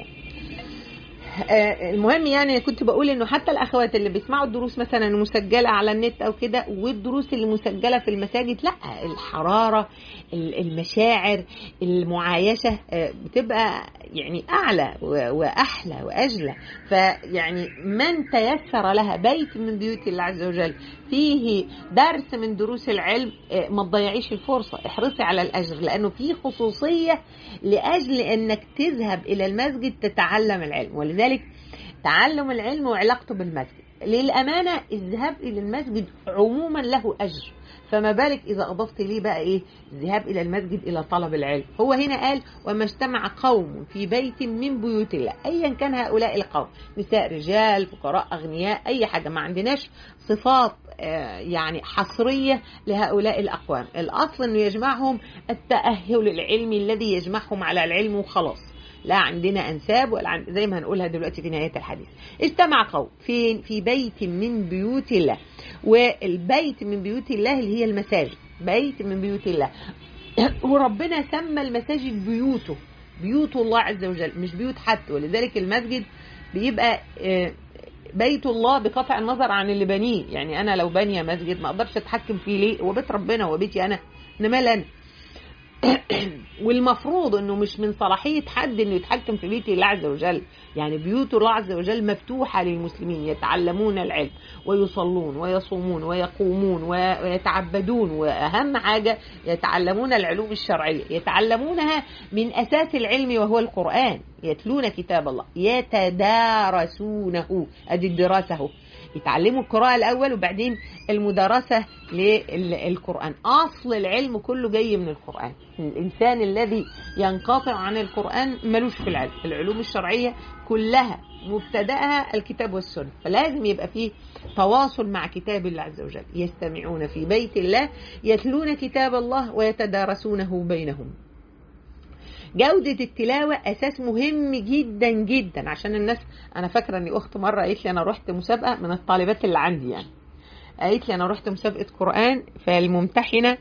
المهم يعني كنت بقول انه حتى الاخوات اللي بيسمعوا الدروس مثلا المسجله على النت او كده، والدروس اللي مسجله في المساجد، لا، الحراره، المشاعر، المعايشه بتبقى يعني اعلى واحلى واجلى. فيعني من تيسر لها بيت من بيوت الله عز وجل فيه درس من دروس العلم، ما تضيعيش الفرصه، احرصي على الاجر، لانه فيه خصوصيه لاجل انك تذهب الى المسجد تتعلم العلم. ولذلك تعلم العلم وعلاقته بالمسجد، للأمانة الذهاب إلى المسجد عموما له أجر، فما بالك إذا أضفت ليه بقى إيه الذهاب إلى المسجد إلى طلب العلم. هو هنا قال: وما اجتمع قوم في بيت من بيوت الله، أيا كان هؤلاء القوم، نساء، رجال، فقراء، أغنياء، أي حاجة، ما عندناش صفات يعني حصرية لهؤلاء الأقوام. الأصل أنه يجمعهم التأهل العلمي الذي يجمعهم على العلم وخلاص، لا عندنا أنساب ولا عند... زي ما هنقولها دلوقتي في نهاية الحديث. اجتمع قوم في في بيت من بيوت الله، والبيت من بيوت الله اللي هي المساجد، بيت من بيوت الله. وربنا سمى المساجد بيوته، بيوت الله عز وجل، مش بيوت حد. ولذلك المسجد بيبقى بيت الله بقطع النظر عن اللي بنيه. يعني أنا لو بانية مسجد ما أقدرش أتحكم فيه، ليه؟ هو بيت ربنا وبيتي أنا، إنما لنا والمفروض انه مش من صلاحية حد انه يتحكم في بيت الله عز وجل. يعني بيوت الله عز وجل مفتوحة للمسلمين، يتعلمون العلم ويصلون ويصومون ويقومون ويتعبدون، واهم حاجة يتعلمون العلوم الشرعية، يتعلمونها من اساس العلم وهو القرآن، يتلون كتاب الله يتدارسونه، ادي الدراسة اهو، يتعلموا القراءة الأول وبعدين المدارسة للقرآن. أصل العلم كله جاي من القرآن. الإنسان الذي ينقطع عن القرآن ملوش في العلم. العلوم الشرعية كلها مبتدأها الكتاب والسنة، فلازم يبقى فيه تواصل مع كتاب الله عز وجل، يستمعون في بيت الله يتلون كتاب الله ويتدارسونه بينهم. جودة التلاوة أساس مهم جدا جدا، عشان الناس، أنا فاكرة أني أخت مرة قالت لي أنا رحت مسابقة من الطالبات اللي عندي، يعني قالت لي أنا رحت مسابقة قرآن، فالممتحنة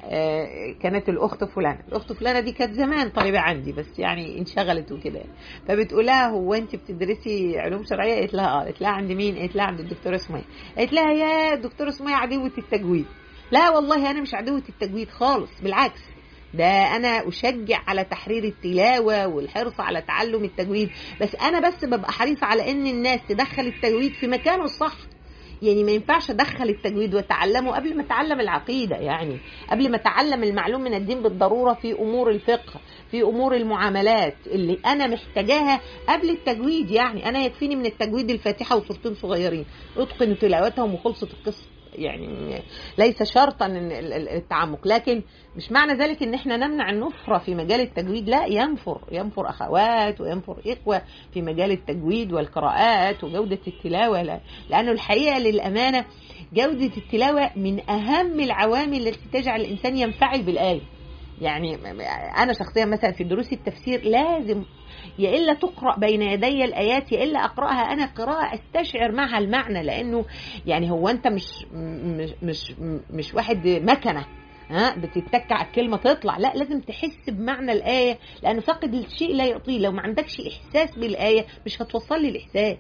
كانت الأخت فلانة. الأخت فلانة دي كانت زمان طالبة عندي بس يعني انشغلت وكده، فبتقولها هو أنت بتدرسي علوم شرعية؟ قالت لها آه. قالت لها عند مين؟ قالت لها عند الدكتورة سمية. قالت لها يا دكتورة سمية عدوة التجويد. لا والله أنا مش عدوة التجويد خالص، بالعكس، ده أنا أشجع على تحرير التلاوة والحرص على تعلم التجويد، بس أنا بس ببقى حريصة على أن الناس تدخل التجويد في مكانه الصح. يعني ما ينفعش أدخل التجويد وأتعلمه قبل ما أتعلم العقيدة، يعني قبل ما أتعلم المعلوم من الدين بالضرورة في أمور الفقه، في أمور المعاملات اللي أنا محتاجاها قبل التجويد. يعني أنا يكفيني من التجويد الفاتحة وسورتين صغيرين أتقن تلاوتهم وخلصت القصة، يعني ليس شرطا التعمق، لكن مش معنى ذلك ان احنا نمنع النفرة في مجال التجويد، لا، ينفر ينفر اخوات وينفر اخوة في مجال التجويد والقراءات وجودة التلاوة، لا. لانه الحقيقة للامانة جودة التلاوة من اهم العوامل التي تجعل الانسان ينفعل بالآية. يعني انا شخصيا مثلا في دروس التفسير لازم يا إلا تقرأ بين يدي الآيات يا إلا أقرأها أنا قراءة أستشعر معها المعنى، لأنه يعني هو أنت مش مش مش, مش واحد مكنة ها بتتك على الكلمة تطلع، لا، لازم تحس بمعنى الآية، لأن فقد الشيء لا يعطيه. لو ما عندكش إحساس بالآية مش هتوصل لي الإحساس.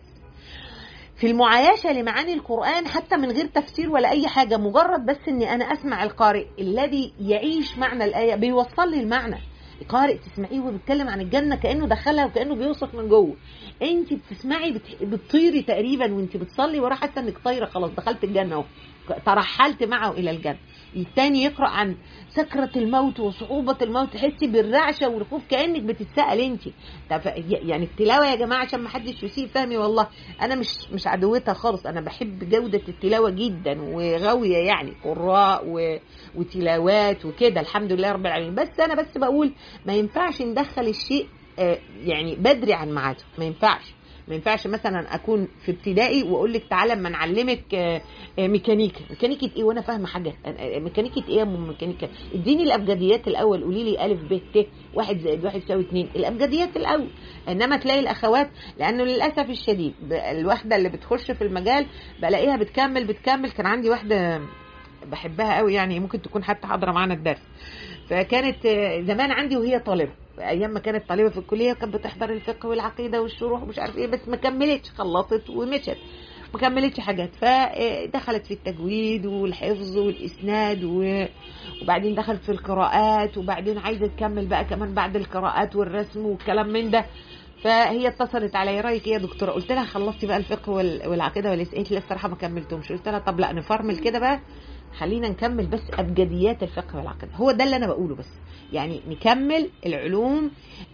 في المعايشة لمعاني القرآن حتى من غير تفسير ولا أي حاجة، مجرد بس أني أنا أسمع القارئ الذي يعيش معنى الآية بيوصل لي المعنى. قارئ تسمعيه وبيتكلم عن الجنة كأنه دخلها وكأنه بيوصف من جوه، انت بتسمعي بت... بتطيري تقريبا وانت بتصلي ورا، حاسه انك طايره خلاص دخلت الجنة اهو، ترحلت معه الى الجنة. الثاني يقرأ عن سكرة الموت وصعوبة الموت، تحسي بالرعشة والخوف كأنك بتتسأل انت. يعني التلاوة يا جماعة عشان ما حدش يسيء فهمي، والله انا مش مش عدوتها خالص، انا بحب جودة التلاوة جدا وغاوية يعني قراء و... وتلاوات وكده الحمد لله رب العالمين. بس انا بس بقول ما ينفعش ندخل الشيء يعني بدري عن ميعاده، ما ينفعش ما ينفعش مثلا اكون في ابتدائي واقول لك تعالى اما نعلمك ميكانيكا. ميكانيكا ايه وانا فاهمه حاجه؟ ميكانيكا ايه يا ام ميكانيكا؟ اديني الابجديات الاول، قولي لي الف ب ت واحد زائد واحد يساوي اتنين، الابجديات الاول. انما تلاقي الاخوات، لانه للاسف الشديد الواحده اللي بتخش في المجال بلاقيها بتكمل بتكمل كان عندي واحده بحبها قوي، يعني ممكن تكون حتى حاضره معانا الدرس، فكانت زمان عندي وهي طالبه، ايام ما كانت طالبه في الكليه كانت بتحضر الفقه والعقيده والشروح ومش عارف ايه، بس ما كملتش، خلصت ومشت ما كملتش حاجات، فدخلت في التجويد والحفظ والاسناد وبعدين دخلت في القراءات، وبعدين عايزه تكمل بقى كمان بعد القراءات والرسم والكلام من ده. فهي اتصلت عليا رايك ايه يا دكتوره؟ قلت لها خلصتي بقى الفقه والعقيده والاسناد؟ قالت لي الصراحه ما كملتهمش. قلت لها طب لا نفرمل كده بقى، خلينا نكمل بس أبجديات الفقه والعقيدة. هو ده اللي أنا بقوله، بس يعني نكمل العلوم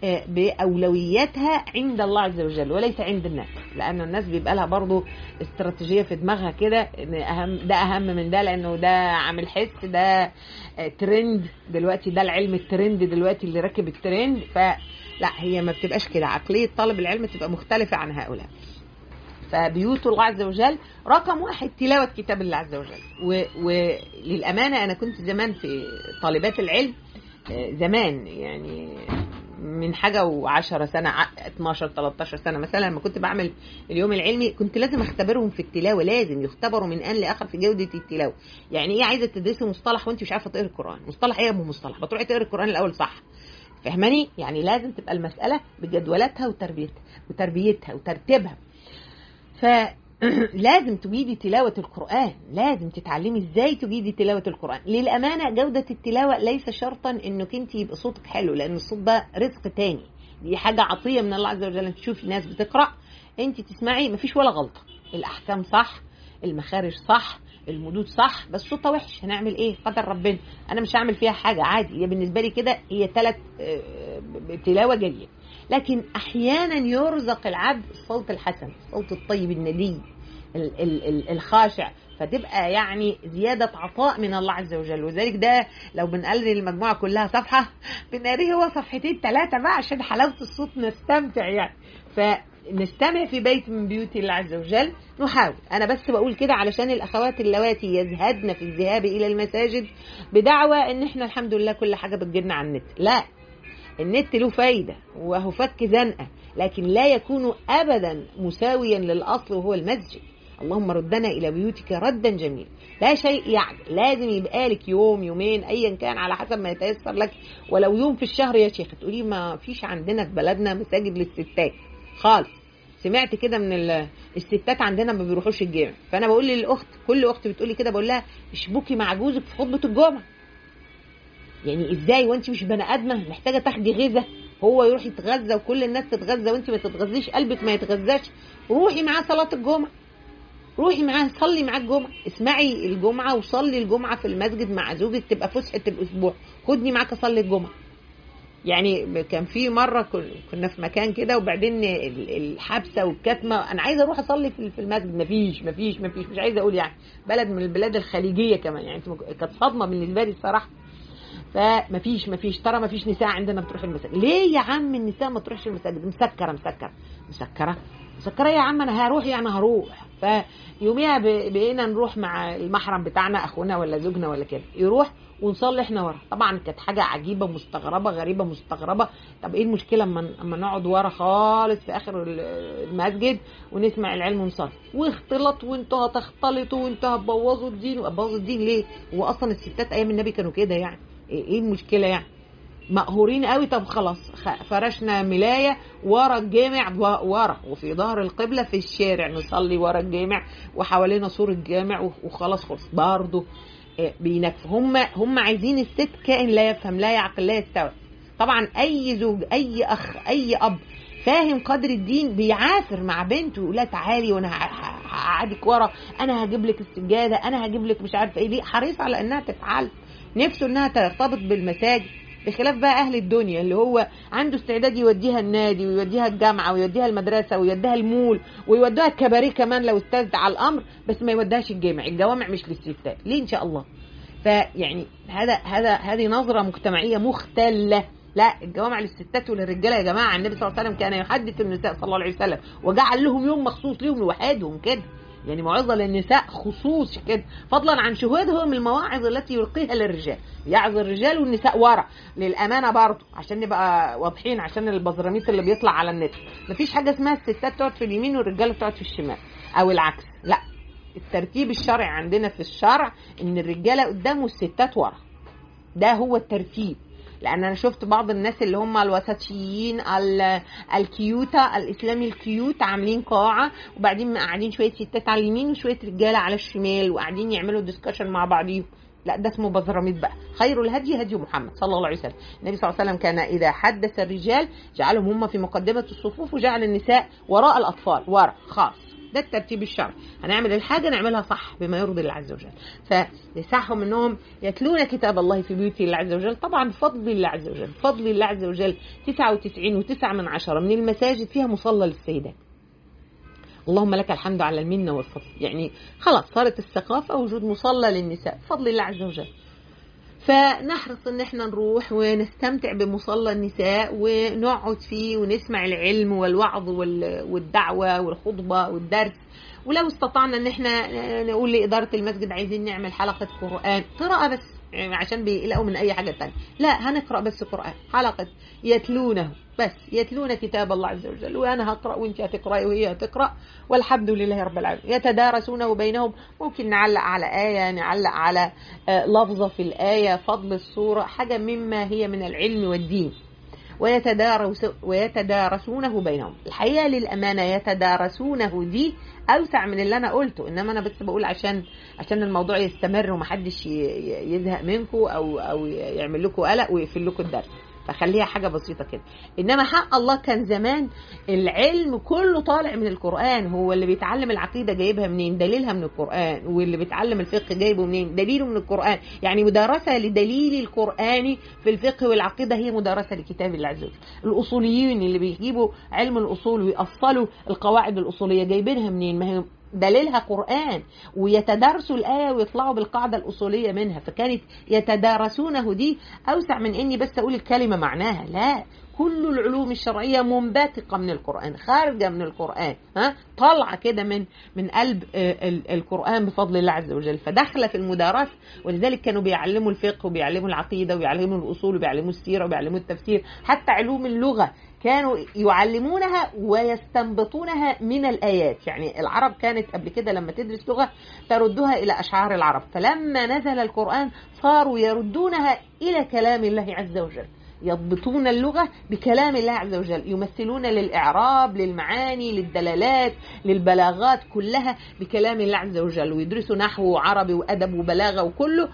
بأولوياتها عند الله عز وجل وليس عند الناس، لأن الناس بيبقى لها برضو استراتيجية في دماغها كده، إن أهم ده أهم من ده لأنه ده عامل حس، ده ترند دلوقتي، ده العلم الترند دلوقتي اللي راكب الترند. فلا، هي ما بتبقاش كده، عقلية طالب العلم تبقى مختلفة عن هؤلاء. فبيوت الله عز وجل رقم واحد تلاوة كتاب الله عز وجل. وللأمانة أنا كنت زمان في طالبات العلم زمان، يعني من حاجة وعشرة سنة اتناشر تلتاشر سنة مثلا، لما كنت بعمل اليوم العلمي كنت لازم اختبرهم في التلاوة، لازم يختبروا من آن لآخر في جودة التلاوة. يعني ايه عايزة تدرسي مصطلح وانت مش عارفة تقري القرآن؟ مصطلح ايه يا ابو مصطلح؟ بتروحي تقري القرآن الأول صح، فهماني؟ يعني لازم تبقى المسألة بجدولاتها وتربيتها وتربيتها وترتيبها. لازم تجيدي تلاوة القرآن، لازم تتعلمي ازاي تجيدي تلاوة القرآن. للأمانة جودة التلاوة ليس شرطا انك انت يبقى صوتك حلو، لأن الصوت ده رزق تاني، دي حاجة عطية من الله عز وجل. انت تشوفي ناس بتقرأ، انت تسمعي مفيش ولا غلطة، الأحكام صح، المخارج صح، المدود صح، بس صوتها وحش، هنعمل ايه؟ قدر ربنا، انا مش هعمل فيها حاجة، عادي. هي بالنسبة لي كده هي ثلاث تلاوة جيدة. لكن احيانا يرزق العبد الصوت الحسن، الصوت الطيب الندي الخاشع، فتبقى يعني زيادة عطاء من الله عز وجل. وذلك ده لو بنقلل المجموعة كلها صفحة بنقريه هو صفحتين ثلاثة بقى عشان حلاوة الصوت نستمتع يعني. فنستمع في بيت من بيوت الله عز وجل، نحاول. أنا بس بقول كده علشان الأخوات اللواتي يزهدن في الذهاب إلى المساجد بدعوى إن إحنا الحمد لله كل حاجة بتجيلنا على النت. لا، النت له فايدة وهو فك زنقة، لكن لا يكون أبدا مساويا للأصل وهو المسجد. اللهم ردنا إلى بيوتك ردا جميلا. لا شيء يعني، لازم يبقى لك يوم يومين أيا كان على حسب ما يتيسر لك، ولو يوم في الشهر يا شيخ. تقولي ما فيش عندنا في بلدنا مساجد للستات خالص، سمعت كده من الستات عندنا ما بيروحوش الجامع. فأنا بقول للأخت، كل أخت بتقولي كده بقول لها اشبكي مع جوزك في خطبة الجمعة. يعني ازاي وانت مش بني ادمه محتاجه تاخدي غذاء؟ هو يروح يتغذى وكل الناس تتغذى وانت ما تتغذيش، قلبك ما يتغذاش؟ روحي معاه صلاه الجمعه، روحي معاه صلي معاه الجمعه، اسمعي الجمعه وصلي الجمعه في المسجد مع زوجك، تبقى فسحه الاسبوع. خدني معاك اصلي الجمعه. يعني كان في مره كنا في مكان كده، وبعدين الحبسه والكتمه، انا عايزه اروح اصلي في المسجد، مفيش مفيش مفيش مش عايزه اقول يعني بلد من البلاد الخليجيه كمان، يعني كانت صدمه بالنسبه لي الصراحه. فمفيش مفيش ترى مفيش نساء عندنا بتروح المساجد. ليه يا عم النساء ما تروحش المساجد؟ مسكره مسكره مسكره مسكره يا عم، انا هروح يعني هروح. فيوميها بقينا نروح مع المحرم بتاعنا، اخونا ولا زوجنا ولا كده، يروح ونصلي احنا ورا. طبعا كانت حاجه عجيبه مستغربه غريبه مستغربه. طب ايه المشكله اما اما نقعد ورا خالص في اخر المسجد ونسمع العلم ونصلي؟ واختلط، وانتوا هتختلطوا وانتوا هتبوظوا الدين. وابوظوا الدين ليه؟ هو اصلا الستات ايام النبي كانوا كده يعني، ايه المشكله يعني؟ مقهورين قوي. طب خلاص فرشنا ملايه ورا الجامع، ورا وفي ظهر القبله في الشارع، نصلي ورا الجامع وحوالينا سور الجامع وخلاص خلص. برضه بينكفوا. هم هم عايزين الست كائن لا يفهم لا يعقل لا يستوعب. طبعا اي زوج اي اخ اي اب فاهم قدر الدين بيعافر مع بنته ويقول لها تعالي وانا هقعدك ورا، انا هجيب لك السجاده، انا هجيب لك مش عارفه ايه. ليه؟ حريص على انها تتعلم، نفسه انها ترتبط بالمساجد. بخلاف بقى اهل الدنيا اللي هو عنده استعداد يوديها النادي ويوديها الجامعه ويوديها المدرسه ويوديها المول ويوديها الكباريه كمان لو استاذ على الامر، بس ما يوديهاش الجامع. الجوامع مش للستات. ليه ان شاء الله؟ فيعني هذا هذا هذه نظره مجتمعيه مختله. لا، الجوامع للستات وللرجاله يا جماعه. النبي صلى الله عليه وسلم كان يحدث النساء صلى الله عليه وسلم وجعل لهم يوم مخصوص ليهم لوحدهم كده، يعني موعظه للنساء خصوص كده، فضلا عن شهودهم المواعظ التي يلقيها للرجال. يعظ الرجال والنساء ورا، للامانه برضه عشان نبقى واضحين، عشان البزراميط اللي بيطلع على النت. مفيش حاجه اسمها الستات تقعد في اليمين والرجاله تقعد في الشمال او العكس، لا. الترتيب الشرعي عندنا في الشرع ان الرجاله قدام والستات ورا، ده هو الترتيب. لان انا شفت بعض الناس اللي هم الوسطيين الكيوتا الاسلامي الكيوت عاملين قاعه وبعدين قاعدين شويه ستات على اليمين وشويه رجاله على الشمال وقاعدين يعملوا ديسكشن مع بعضهم. لا، ده اسمه بزراميط بقى. خير الهدي هدي محمد صلى الله عليه وسلم. النبي صلى الله عليه وسلم كان اذا حدث الرجال جعلهم هم في مقدمه الصفوف وجعل النساء وراء الاطفال ورا خاص. ده الترتيب الشرعي. هنعمل الحاجه نعملها صح بما يرضي الله عز وجل. فيسعهم انهم يتلون كتاب الله في بيوت الله عز وجل. طبعا بفضل الله عز وجل، بفضل الله عز وجل تسعة وتسعين وتسعة من عشرة من المساجد فيها مصلى للسيدات. اللهم لك الحمد على المنه والفضل. يعني خلاص صارت الثقافه وجود مصلى للنساء بفضل الله عز وجل. فنحرص ان احنا نروح ونستمتع بمصلى النساء ونقعد فيه ونسمع العلم والوعظ والدعوة والخطبة والدرس. ولو استطعنا ان احنا نقول لإدارة المسجد عايزين نعمل حلقة قرآن قراءة بس، عشان بيقلقوا من اي حاجة تانية. لا، هنقرأ بس قرآن، حلقة يتلونه بس، يتلون كتاب الله عز وجل، وانا هقرأ وانت هتقرأي وهي هتقرأ، والحمد لله رب العالمين. يتدارسونه بينهم. ممكن نعلق على آية، نعلق على لفظة في الآية، فضل الصورة، حاجة مما هي من العلم والدين. ويتدارس ويتدارسونه بينهم. الحقيقة للأمانة يتدارسونه دي أوسع من اللي أنا قلته، إنما أنا بس بقول عشان عشان الموضوع يستمر ومحدش يزهق منكم أو أو يعمل لكم قلق ويقفل لكم الدرس، فخليها حاجة بسيطة كده. إنما حق الله كان زمان العلم كله طالع من القرآن. هو اللي بيتعلم العقيدة جايبها منين؟ دليلها من القرآن. واللي بيتعلم الفقه جايبه منين؟ دليله من القرآن. يعني مدارسة لدليل القرآن في الفقه والعقيدة هي مدارسة لكتاب الله عز وجل. الأصوليين اللي بيجيبوا علم الأصول ويأصلوا القواعد الأصولية جايبينها منين؟ ما هي دليلها قرآن، ويتدارسوا الآية ويطلعوا بالقاعدة الأصولية منها. فكانت يتدارسونه دي أوسع من إني بس أقول الكلمة معناها. لا، كل العلوم الشرعية منبثقة من القرآن، خارجة من القرآن، ها طالعة كده من من قلب القرآن بفضل الله عز وجل، فداخلة في المدارسة. ولذلك كانوا بيعلموا الفقه وبيعلموا العقيدة وبيعلموا الأصول وبيعلموا السيرة وبيعلموا التفسير، حتى علوم اللغة كانوا يعلمونها ويستنبطونها من الآيات. يعني العرب كانت قبل كده لما تدرس لغة تردها إلى أشعار العرب، فلما نزل القرآن صاروا يردونها إلى كلام الله عز وجل، يضبطون اللغة بكلام الله عز وجل، يمثلون للإعراب، للمعاني، للدلالات، للبلاغات، كلها بكلام الله عز وجل، ويدرسوا نحو وعربي وأدب وبلاغة وكله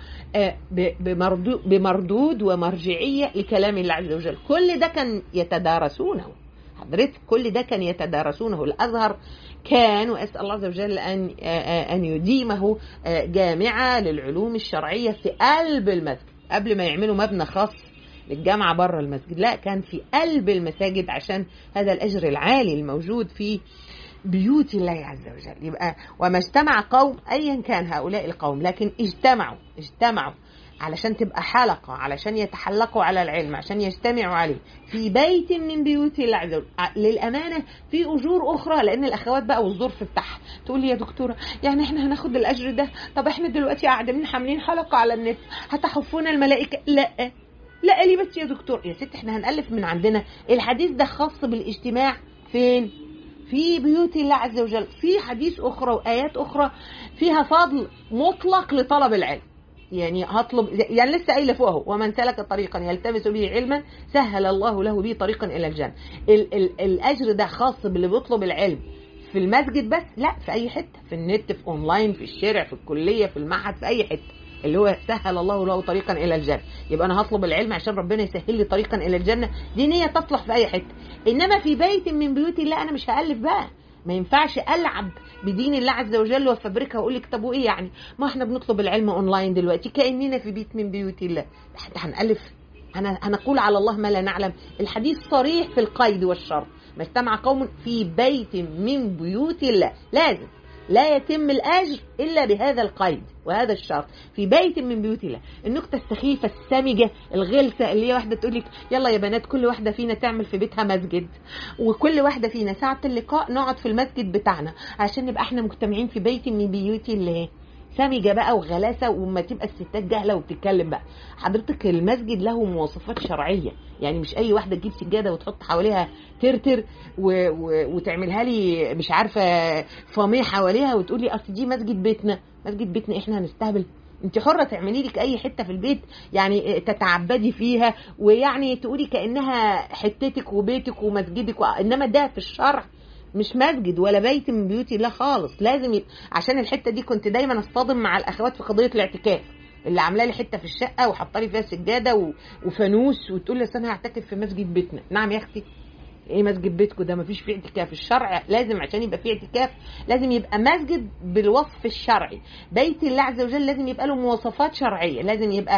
بمردود ومرجعية لكلام الله عز وجل. كل ده كان يتدارسونه حضرتك، كل ده كان يتدارسونه. الأزهر كان، وأسأل الله عز وجل أن أن يديمه جامعة للعلوم الشرعية في قلب المسجد، قبل ما يعملوا مبنى خاص للجامعة بره المسجد، لا كان في قلب المساجد عشان هذا الأجر العالي الموجود في بيوت الله عز وجل. يبقى وما اجتمع قوم أيا كان هؤلاء القوم، لكن اجتمعوا اجتمعوا علشان تبقى حلقة، علشان يتحلقوا على العلم، عشان يجتمعوا عليه في بيت من بيوت الله عز وجل. للأمانة في أجور أخرى، لأن الأخوات بقى والظرف بتاعها تقول لي يا دكتورة يعني احنا هناخد الأجر ده، طب احنا دلوقتي قاعدين حاملين حلقة على النت هتحفونا الملائكة. لا لا لي بس يا دكتور. يا ست احنا هنألف من عندنا. الحديث ده خاص بالاجتماع فين؟ في بيوت الله عز وجل. في حديث أخرى وآيات أخرى فيها فضل مطلق لطلب العلم. يعني هطلب، يعني لسه قايله فوقه ومن سلك طريقا يلتمس به علما سهل الله له به طريقا إلى الجنة. ال ال الأجر ده خاص باللي بيطلب العلم في المسجد بس؟ لا، في أي حتة، في النت، في أونلاين، في الشارع، في الكلية، في المعهد، في أي حتة، اللي هو سهل الله له طريقا إلى الجنة. يبقى أنا هطلب العلم عشان ربنا يسهل لي طريقا إلى الجنة، دي نية تصلح في أي حتة. إنما في بيت من بيوت الله أنا مش هألف بقى، ما ينفعش ألعب بدين الله عز وجل وفبركها وأقول لك طب وإيه يعني، ما احنا بنطلب العلم أونلاين دلوقتي كأننا في بيت من بيوت الله. حتى هنألف، هنقول على الله ما لا نعلم. الحديث صريح في القيد والشرط، ما اجتمع قوم في بيت من بيوت الله، لازم لا يتم الأجر إلا بهذا القيد وهذا الشرط، في بيت من بيوت الله. النكتة السخيفة السامجة الغلسة اللي هي واحدة تقول لك يلا يا بنات كل واحدة فينا تعمل في بيتها مسجد، وكل واحدة فينا ساعة اللقاء نقعد في المسجد بتاعنا عشان نبقى احنا مجتمعين في بيت من بيوت الله. سامجة بقى وغلاسة، وما تبقى الستات جاهلة وبتتكلم بقى. حضرتك المسجد له مواصفات شرعية، يعني مش أي واحدة تجيب سجادة وتحط حواليها ترتر و... و... وتعملها لي مش عارفة فاميه حواليها وتقول لي أصل دي مسجد بيتنا. مسجد بيتنا إحنا هنستهبل؟ انت حرة تعملي لك أي حتة في البيت يعني تتعبدي فيها، ويعني تقولي كأنها حتتك وبيتك ومسجدك و... إنما ده في الشرع مش مسجد ولا بيت من بيوت الله خالص. لازم يبقى، عشان الحته دي كنت دايما اصطدم مع الاخوات في قضيه الاعتكاف، اللي عامله لي حته في الشقه وحاطه لي فيها سجاده وفانوس وتقول لي انا هعتكف في مسجد بيتنا. نعم يا اختي، ايه مسجد بيتكم ده؟ مفيش فيه اعتكاف. الشرع لازم عشان يبقى فيه اعتكاف لازم يبقى مسجد بالوصف الشرعي. بيت الله عز وجل لازم يبقى له مواصفات شرعيه، لازم يبقى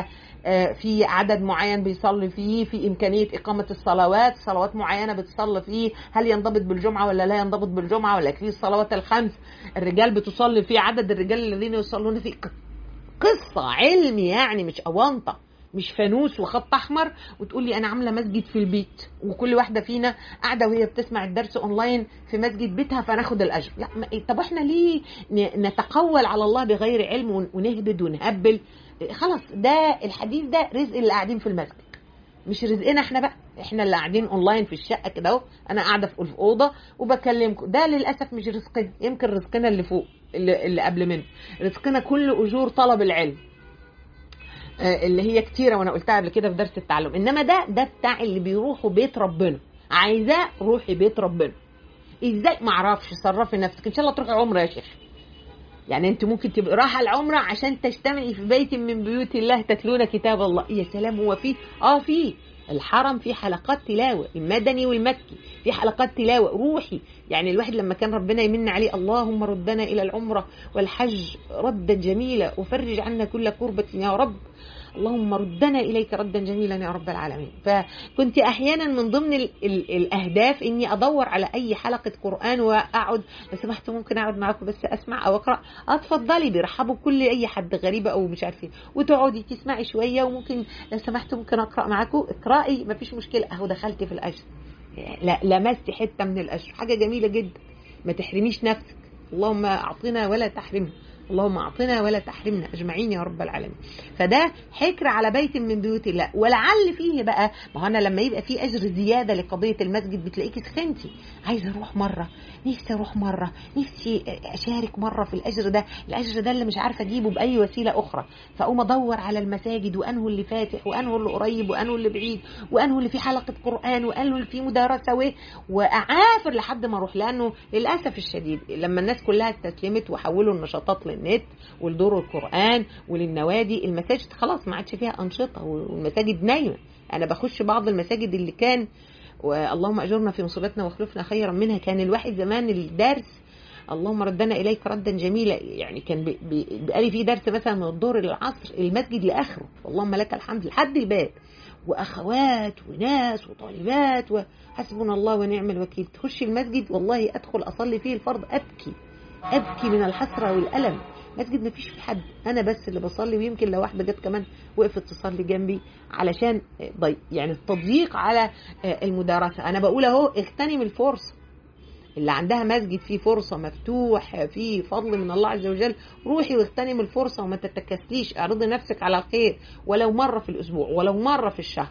في عدد معين بيصلي فيه، في إمكانية إقامة الصلوات، صلوات معينة بتصلي فيه، هل ينضبط بالجمعة ولا لا ينضبط بالجمعة، ولا في الصلوات الخمس الرجال بتصلي فيه عدد الرجال الذين يصلون فيه. قصة علم يعني، مش أونطة، مش فانوس وخط أحمر وتقول لي أنا عاملة مسجد في البيت وكل واحدة فينا قاعدة وهي بتسمع الدرس أونلاين في مسجد بيتها فناخد الأجر. لا، طب احنا ليه نتقول على الله بغير علم ونهبد ونهبل؟ خلاص، ده الحديث ده رزق اللي قاعدين في المسجد، مش رزقنا احنا بقى. احنا اللي قاعدين اونلاين في الشقه كده اهو، انا قاعده في اوضه وبكلمكم، ده للاسف مش رزقنا. يمكن رزقنا اللي فوق، اللي, اللي قبل منه. رزقنا كل اجور طلب العلم. اللي هي كتيرة وانا قلتها قبل كده في درس التعلم. انما ده ده بتاع اللي بيروحوا بيت ربنا. عايزاه روحي بيت ربنا. ازاي؟ معرفش، صرفي نفسك. ان شاء الله تروحي عمره يا شيخ. يعني انت ممكن تبقي رايحه العمره عشان تجتمعي في بيت من بيوت الله تتلون كتاب الله. يا سلام. هو فيه اه فيه الحرم في حلقات تلاوه، المدني والمكي في حلقات تلاوه. روحي. يعني الواحد لما كان ربنا يمن عليه اللهم ردنا الى العمره والحج ردا جميلا وفرج عنا كل كربة يا رب، اللهم ردنا إليك ردا جميلا يا رب العالمين. فكنت أحيانا من ضمن ال ال الأهداف إني أدور على أي حلقة قرآن وأقعد. لو سمحتوا ممكن أقعد معاكم بس أسمع أو أقرأ؟ أتفضلي. بيرحبوا كل أي حد غريبة أو مش عارفين، وتقعدي تسمعي شوية، وممكن لو سمحتوا ممكن أقرأ معاكم. اقرأي مفيش مشكلة. أهو دخلتي في الأجر، لا لمستي حتة من الأجر. حاجة جميلة جدا. ما تحرميش نفسك. اللهم أعطنا ولا تحرمنا، اللهم أعطنا ولا تحرمنا أجمعين يا رب العالمين. فده حكر على بيت من بيوت الله. ولعل فيه بقى، ما هو أنا لما يبقى فيه أجر زيادة لقضية المسجد بتلاقيكي سخنتي، عايزة أروح مرة، نفسي أروح مرة، نفسي أشارك مرة في الأجر ده. الأجر ده اللي مش عارفة أجيبه بأي وسيلة أخرى، فأقوم أدور على المساجد، وأنه اللي فاتح، وأنه اللي قريب، وأنه اللي بعيد، وأنه اللي فيه حلقة قرآن، وأنه اللي فيه مدارسة، وأعافر لحد ما أروح. لأنه للأسف الشديد لما الناس كلها استسلمت وحولوا النشاطات للنت ولدور القرآن وللنوادي، المساجد خلاص ما عادش فيها أنشطة والمساجد نايمة. أنا بخش بعض المساجد اللي كان، واللهم أجرنا في مصيبتنا واخلفنا خيرا منها، كان الواحد زمان الدرس اللهم ردنا إليك ردا جميلا، يعني كان بقالي فيه درس مثلا من الظهر للعصر المسجد لآخره، اللهم لك الحمد، لحد الباب، وأخوات وناس وطالبات وحسبنا الله ونعم الوكيل. تخشي المسجد والله أدخل أصلي فيه الفرض أبكي أبكي من الحسرة والألم. مسجد ما فيش في حد، أنا بس اللي بصلي، ويمكن لو واحدة جت كمان وقفت تصلي جنبي علشان ضي يعني التضييق على المدارسة. أنا بقول أهو اغتنم الفرصة. اللي عندها مسجد فيه فرصة مفتوح فيه فضل من الله عز وجل، روحي واغتنم الفرصة وما تتكسليش. اعرضي نفسك على الخير ولو مرة في الأسبوع، ولو مرة في الشهر.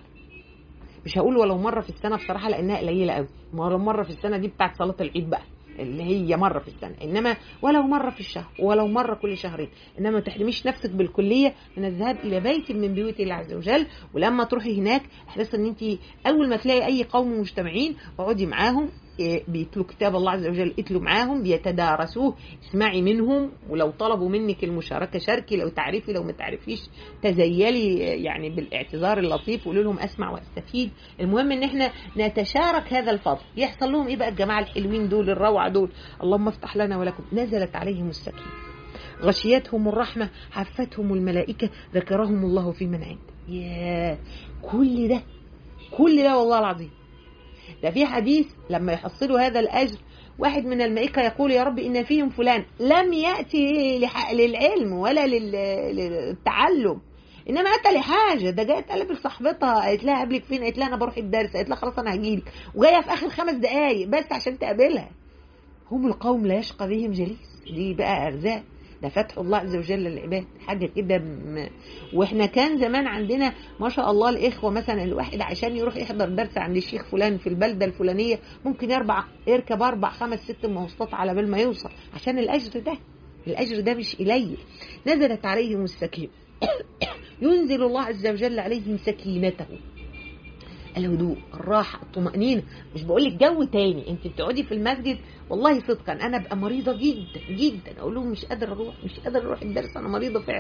مش هقول ولو مرة في السنة بصراحة لأنها قليلة قوي، ولو مرة في السنة دي بتاعت صلاة العيد بقى اللي هي مرة في السنة، إنما ولو مرة في الشهر، ولو مرة كل شهرين. إنما ما تحرميش نفسك بالكلية من الذهاب إلى بيت من بيوت الله عز وجل. ولما تروحي هناك احرصي إن أنت أول ما تلاقي أي قوم مجتمعين اقعدي معاهم، بيتلوا كتاب الله عز وجل اتلوا معاهم، بيتدارسوه، اسمعي منهم. ولو طلبوا منك المشاركة شاركي، لو تعرفي، لو ما تعرفيش تزيلي يعني بالاعتذار اللطيف، قولوا لهم اسمع واستفيد. المهم ان احنا نتشارك هذا الفضل. يحصل لهم ايه بقى الجماعة الحلوين دول الروعة دول؟ اللهم افتح لنا ولكم. نزلت عليهم السكينة، غشيتهم الرحمة، حفتهم الملائكة، ذكرهم الله في من عنده. يا كل ده كل ده والله العظيم. ده في حديث لما يحصلوا هذا الأجر، واحد من الملائكة يقول يا رب إن فيهم فلان لم يأتي للعلم ولا للتعلم، إنما أتى لحاجة. ده جاءت قلب صاحبتها قالت لها قبلك فين؟ قالت لها أنا بروح الدرس. قالت لها خلاص أنا هجيلك، وجاية في آخر خمس دقايق بس عشان تقابلها. هم القوم لا يشقى بهم جليس. دي بقى أرزاق، ده فتح الله عز وجل للعباد. حاجة كده م... واحنا كان زمان عندنا ما شاء الله الإخوة، مثلا الواحد عشان يروح يحضر درس عند الشيخ فلان في البلدة الفلانية ممكن يربع يركب أربع خمس ست مواصلات على بال ما يوصل، عشان الأجر ده. الأجر ده مش قليل. نزلت عليهم السكينة ينزل الله عز وجل عليهم سكينته، الهدوء، الراحة، الطمأنينة. مش بقولك جو تاني، انت بتقعدي في المسجد والله صدقا انا ابقى مريضة جدا جدا، اقول لهم مش قادر اروح مش قادر اروح الدرس، انا مريضة فعلا.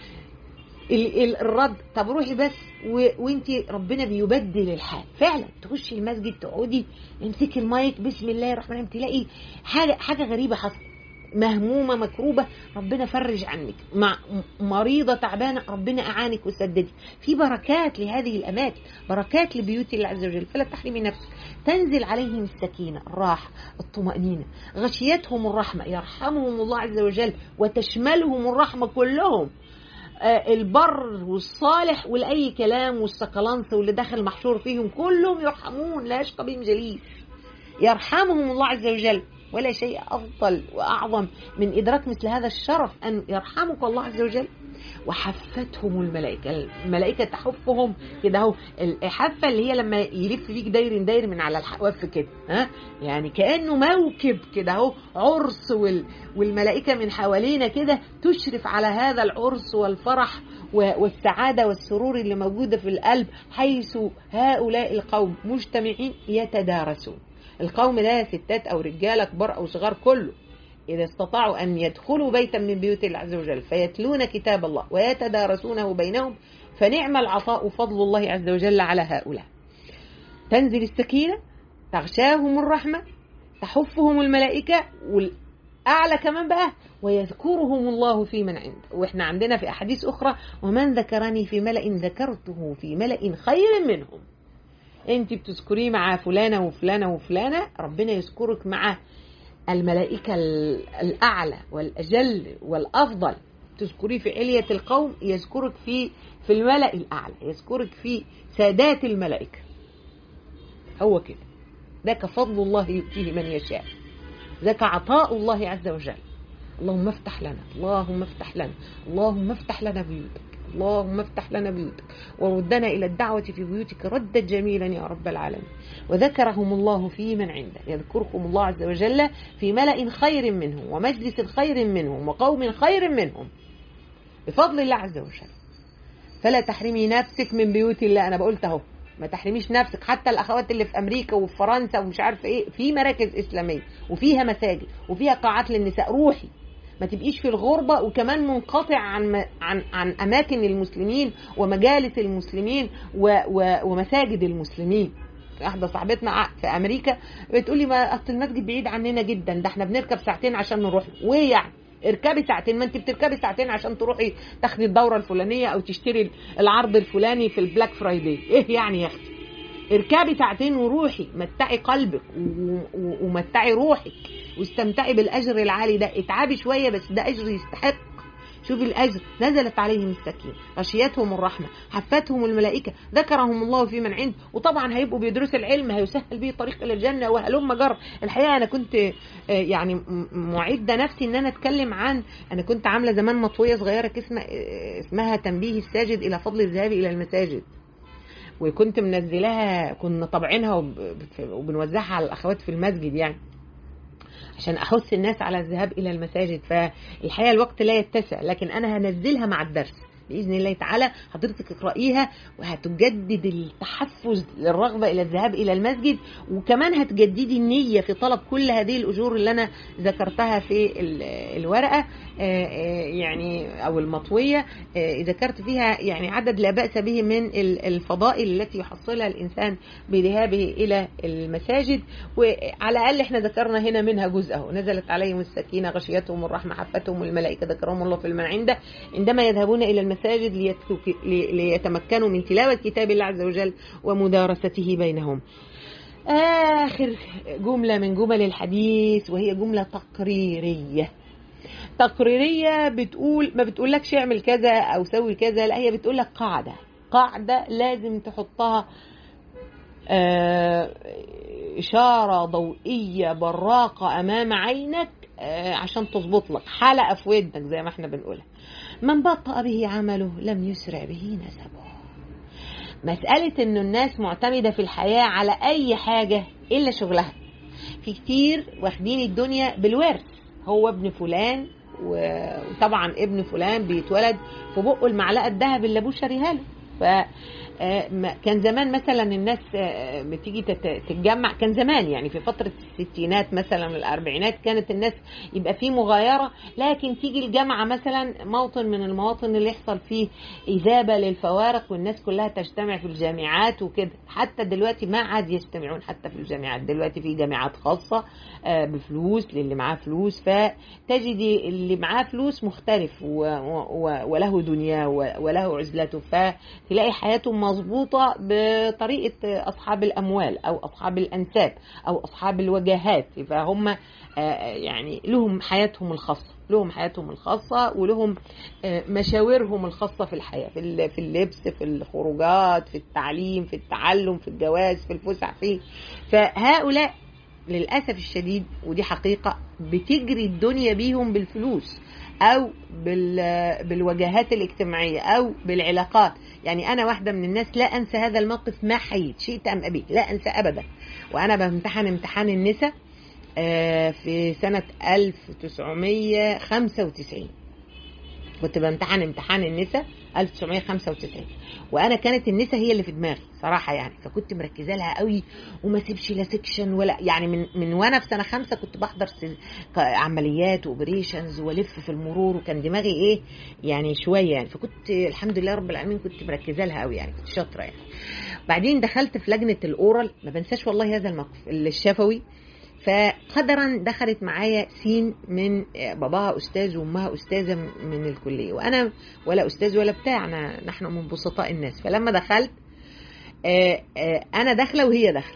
الرد طب روحي بس وانت ربنا بيبدل الحال فعلا. تخشي المسجد تقعدي امسكي المايك بسم الله الرحمن الرحيم، تلاقي حاجة حاجة غريبة حصلت. مهمومة مكروبة ربنا فرج عنك، مع مريضة تعبانة ربنا أعانك وسددك. في بركات لهذه الأماكن، بركات لبيوت الله عز وجل، فلا تحرمي نفسك. تنزل عليهم السكينة، الراحة، الطمأنينة، غشيتهم الرحمة، يرحمهم الله عز وجل وتشملهم الرحمة كلهم، البر والصالح والأي كلام والسقلانس واللي داخل محشور فيهم كلهم يرحمون، لا يشقى بهم جليس. يرحمهم الله عز وجل. ولا شيء أفضل وأعظم من إدراك مثل هذا الشرف، أن يرحمك الله عز وجل. وحفتهم الملائكة. الملائكة تحفهم كده اهو. الحفة اللي هي لما يلف بيك داير داير من على الحواف كده، ها يعني كأنه موكب كده اهو، عرس، وال والملائكة من حوالينا كده تشرف على هذا العرس والفرح والسعادة والسرور اللي موجودة في القلب، حيث هؤلاء القوم مجتمعين يتدارسون. القوم ده ستات أو رجالة كبار أو صغار كله، إذا استطاعوا أن يدخلوا بيتا من بيوت الله عز وجل فيتلون كتاب الله ويتدارسونه بينهم، فنعم العطاء فضل الله عز وجل على هؤلاء. تنزل السكينة، تغشاهم الرحمة، تحفهم الملائكة، والأعلى كمان بقى ويذكرهم الله في من عنده. وإحنا عندنا في أحاديث أخرى ومن ذكرني في ملأ ذكرته في ملأ خير منهم. أنت بتذكريه مع فلانة وفلانة وفلانة، ربنا يذكرك مع الملائكة الأعلى والأجل والأفضل. تذكريه في علية القوم، يذكرك في في الملأ الأعلى، يذكرك في سادات الملائكة. هو كده، ذاك فضل الله يؤتيه من يشاء، ذاك عطاء الله عز وجل. اللهم افتح لنا، اللهم افتح لنا، اللهم افتح لنا بيوتك، اللهم افتح لنا بيوتك وردنا إلى الدعوة في بيوتك ردا جميلا يا رب العالمين. وذكرهم الله في من عنده، يذكركم الله عز وجل في ملأ خير منهم ومجلس خير منهم وقوم خير منهم بفضل الله عز وجل. فلا تحرمي نفسك من بيوت الله. أنا بقولت اهو، ما تحرميش نفسك. حتى الأخوات اللي في أمريكا وفي فرنسا ومش عارف إيه، في مراكز إسلامية وفيها مساجد وفيها قاعات للنساء، روحي، ما تبقيش في الغربة وكمان منقطع عن عن عن أماكن المسلمين ومجالس المسلمين ومساجد المسلمين. واحدة صاحبتنا في أمريكا بتقولي ما أصل المسجد بعيد عننا جدا، ده احنا بنركب ساعتين عشان نروح. وإيه يعني اركبي ساعتين؟ ما انت بتركبي ساعتين عشان تروحي تاخدي الدورة الفلانية أو تشتري العرض الفلاني في البلاك فرايداي. إيه يعني يا أختي؟ اركبي ساعتين وروحي، متعي قلبك ومتعي روحك واستمتعي بالأجر العالي ده. اتعبي شوية بس ده أجر يستحق. شوفي الأجر. نزلت عليهم السكينة، غشيتهم الرحمة، حفتهم الملائكة، ذكرهم الله في من عنده. وطبعا هيبقوا بيدرسوا العلم، هيسهل به طريق إلى الجنة وهلم جر. الحقيقة أنا كنت يعني معدة نفسي إن أنا أتكلم عن، أنا كنت عاملة زمان مطوية صغيرة اسمها تنبيه الساجد إلى فضل الذهاب إلى المساجد، وكنت منزلها، كنا طبعينها وبنوزعها على الأخوات في المسجد يعني عشان أحث الناس على الذهاب إلى المساجد. فالحقيقة الوقت لا يتسع، لكن أنا هنزلها مع الدرس بإذن الله تعالى. حضرتك اقرأيها وهتجدد التحفز للرغبة إلى الذهاب إلى المسجد، وكمان هتجددي النية في طلب كل هذه الأجور اللي أنا ذكرتها في الورقة يعني أو المطوية. ذكرت فيها يعني عدد لا بأس به من الفضائل التي يحصلها الإنسان بذهابه إلى المساجد، وعلى الأقل احنا ذكرنا هنا منها جزء اهو. نزلت عليهم السكينة، غشيتهم الرحمة، حفتهم الملائكة، ذكرهم الله في من عنده عندما يذهبون إلى المساجد ليتمكنوا من تلاوة كتاب الله عز وجل ومدارسته بينهم. آخر جملة من جمل الحديث وهي جملة تقريرية. تقريرية بتقول، ما بتقولكش اعمل كذا أو سوي كذا، لا، هي بتقولك قاعدة قاعدة لازم تحطها، آه إشارة ضوئية براقة أمام عينك آه عشان تظبط لك حلقة في ودنك زي ما احنا بنقولها. من بطأ به عمله لم يسرع به نسبه. مسألة إن الناس معتمدة في الحياة على أي حاجة إلا شغلها. في كتير واخدين الدنيا بالورث، هو ابن فلان، وطبعا ابن فلان بيتولد في بقه المعلقة الذهب اللي ابوه شاريها له. ف كان زمان مثلا الناس بتيجي تتجمع، كان زمان يعني في فترة الستينات مثلا الأربعينات كانت الناس يبقى فيه مغايرة، لكن تيجي الجامعة مثلا موطن من المواطن اللي يحصل فيه إذابة للفوارق والناس كلها تجتمع في الجامعات وكده. حتى دلوقتي ما عاد يجتمعون حتى في الجامعات، دلوقتي في جامعات خاصة بفلوس للي معاه فلوس، فتجدي اللي معاه فلوس مختلف وله دنيا وله عزلته، فتلاقي حياته مظبوطة بطريقة أصحاب الأموال أو أصحاب الأنساب أو أصحاب الوجاهات. فهم يعني لهم حياتهم الخاصة، لهم حياتهم الخاصة ولهم مشاورهم الخاصة في الحياة، في اللبس، في الخروجات، في التعليم، في التعلم، في الجواز، في الفسح فيه. فهؤلاء للأسف الشديد، ودي حقيقة، بتجري الدنيا بيهم بالفلوس. او بالوجهات الاجتماعيه او بالعلاقات. يعني انا واحده من الناس لا انسى هذا الموقف ما حييت، شئت ام ابيت لا انسى ابدا. وانا بامتحن امتحان النساء في سنه ألف وتسعمية وخمسة وتسعين، كنت بامتحن امتحان النساء ألف وتسعمية وخمسة وتسعين، وانا كانت النساء هي اللي في دماغي صراحه يعني، فكنت مركزه لها قوي وما سيبش لا سيكشن ولا يعني. من من وانا في سنه خمسة كنت بحضر عمليات واوبريشنز والف في المرور، وكان دماغي ايه يعني شويه يعني، فكنت الحمد لله رب العالمين كنت مركزه لها قوي يعني، كنت شاطره يعني. بعدين دخلت في لجنه الاورال، ما بنساش والله هذا الموقف الشفوي، فقدرا دخلت معايا سين من باباها استاذ وامها استاذه من الكليه، وانا ولا استاذ ولا بتاع، أنا نحن من بسطاء الناس. فلما دخلت آآ آآ انا داخله وهي داخله،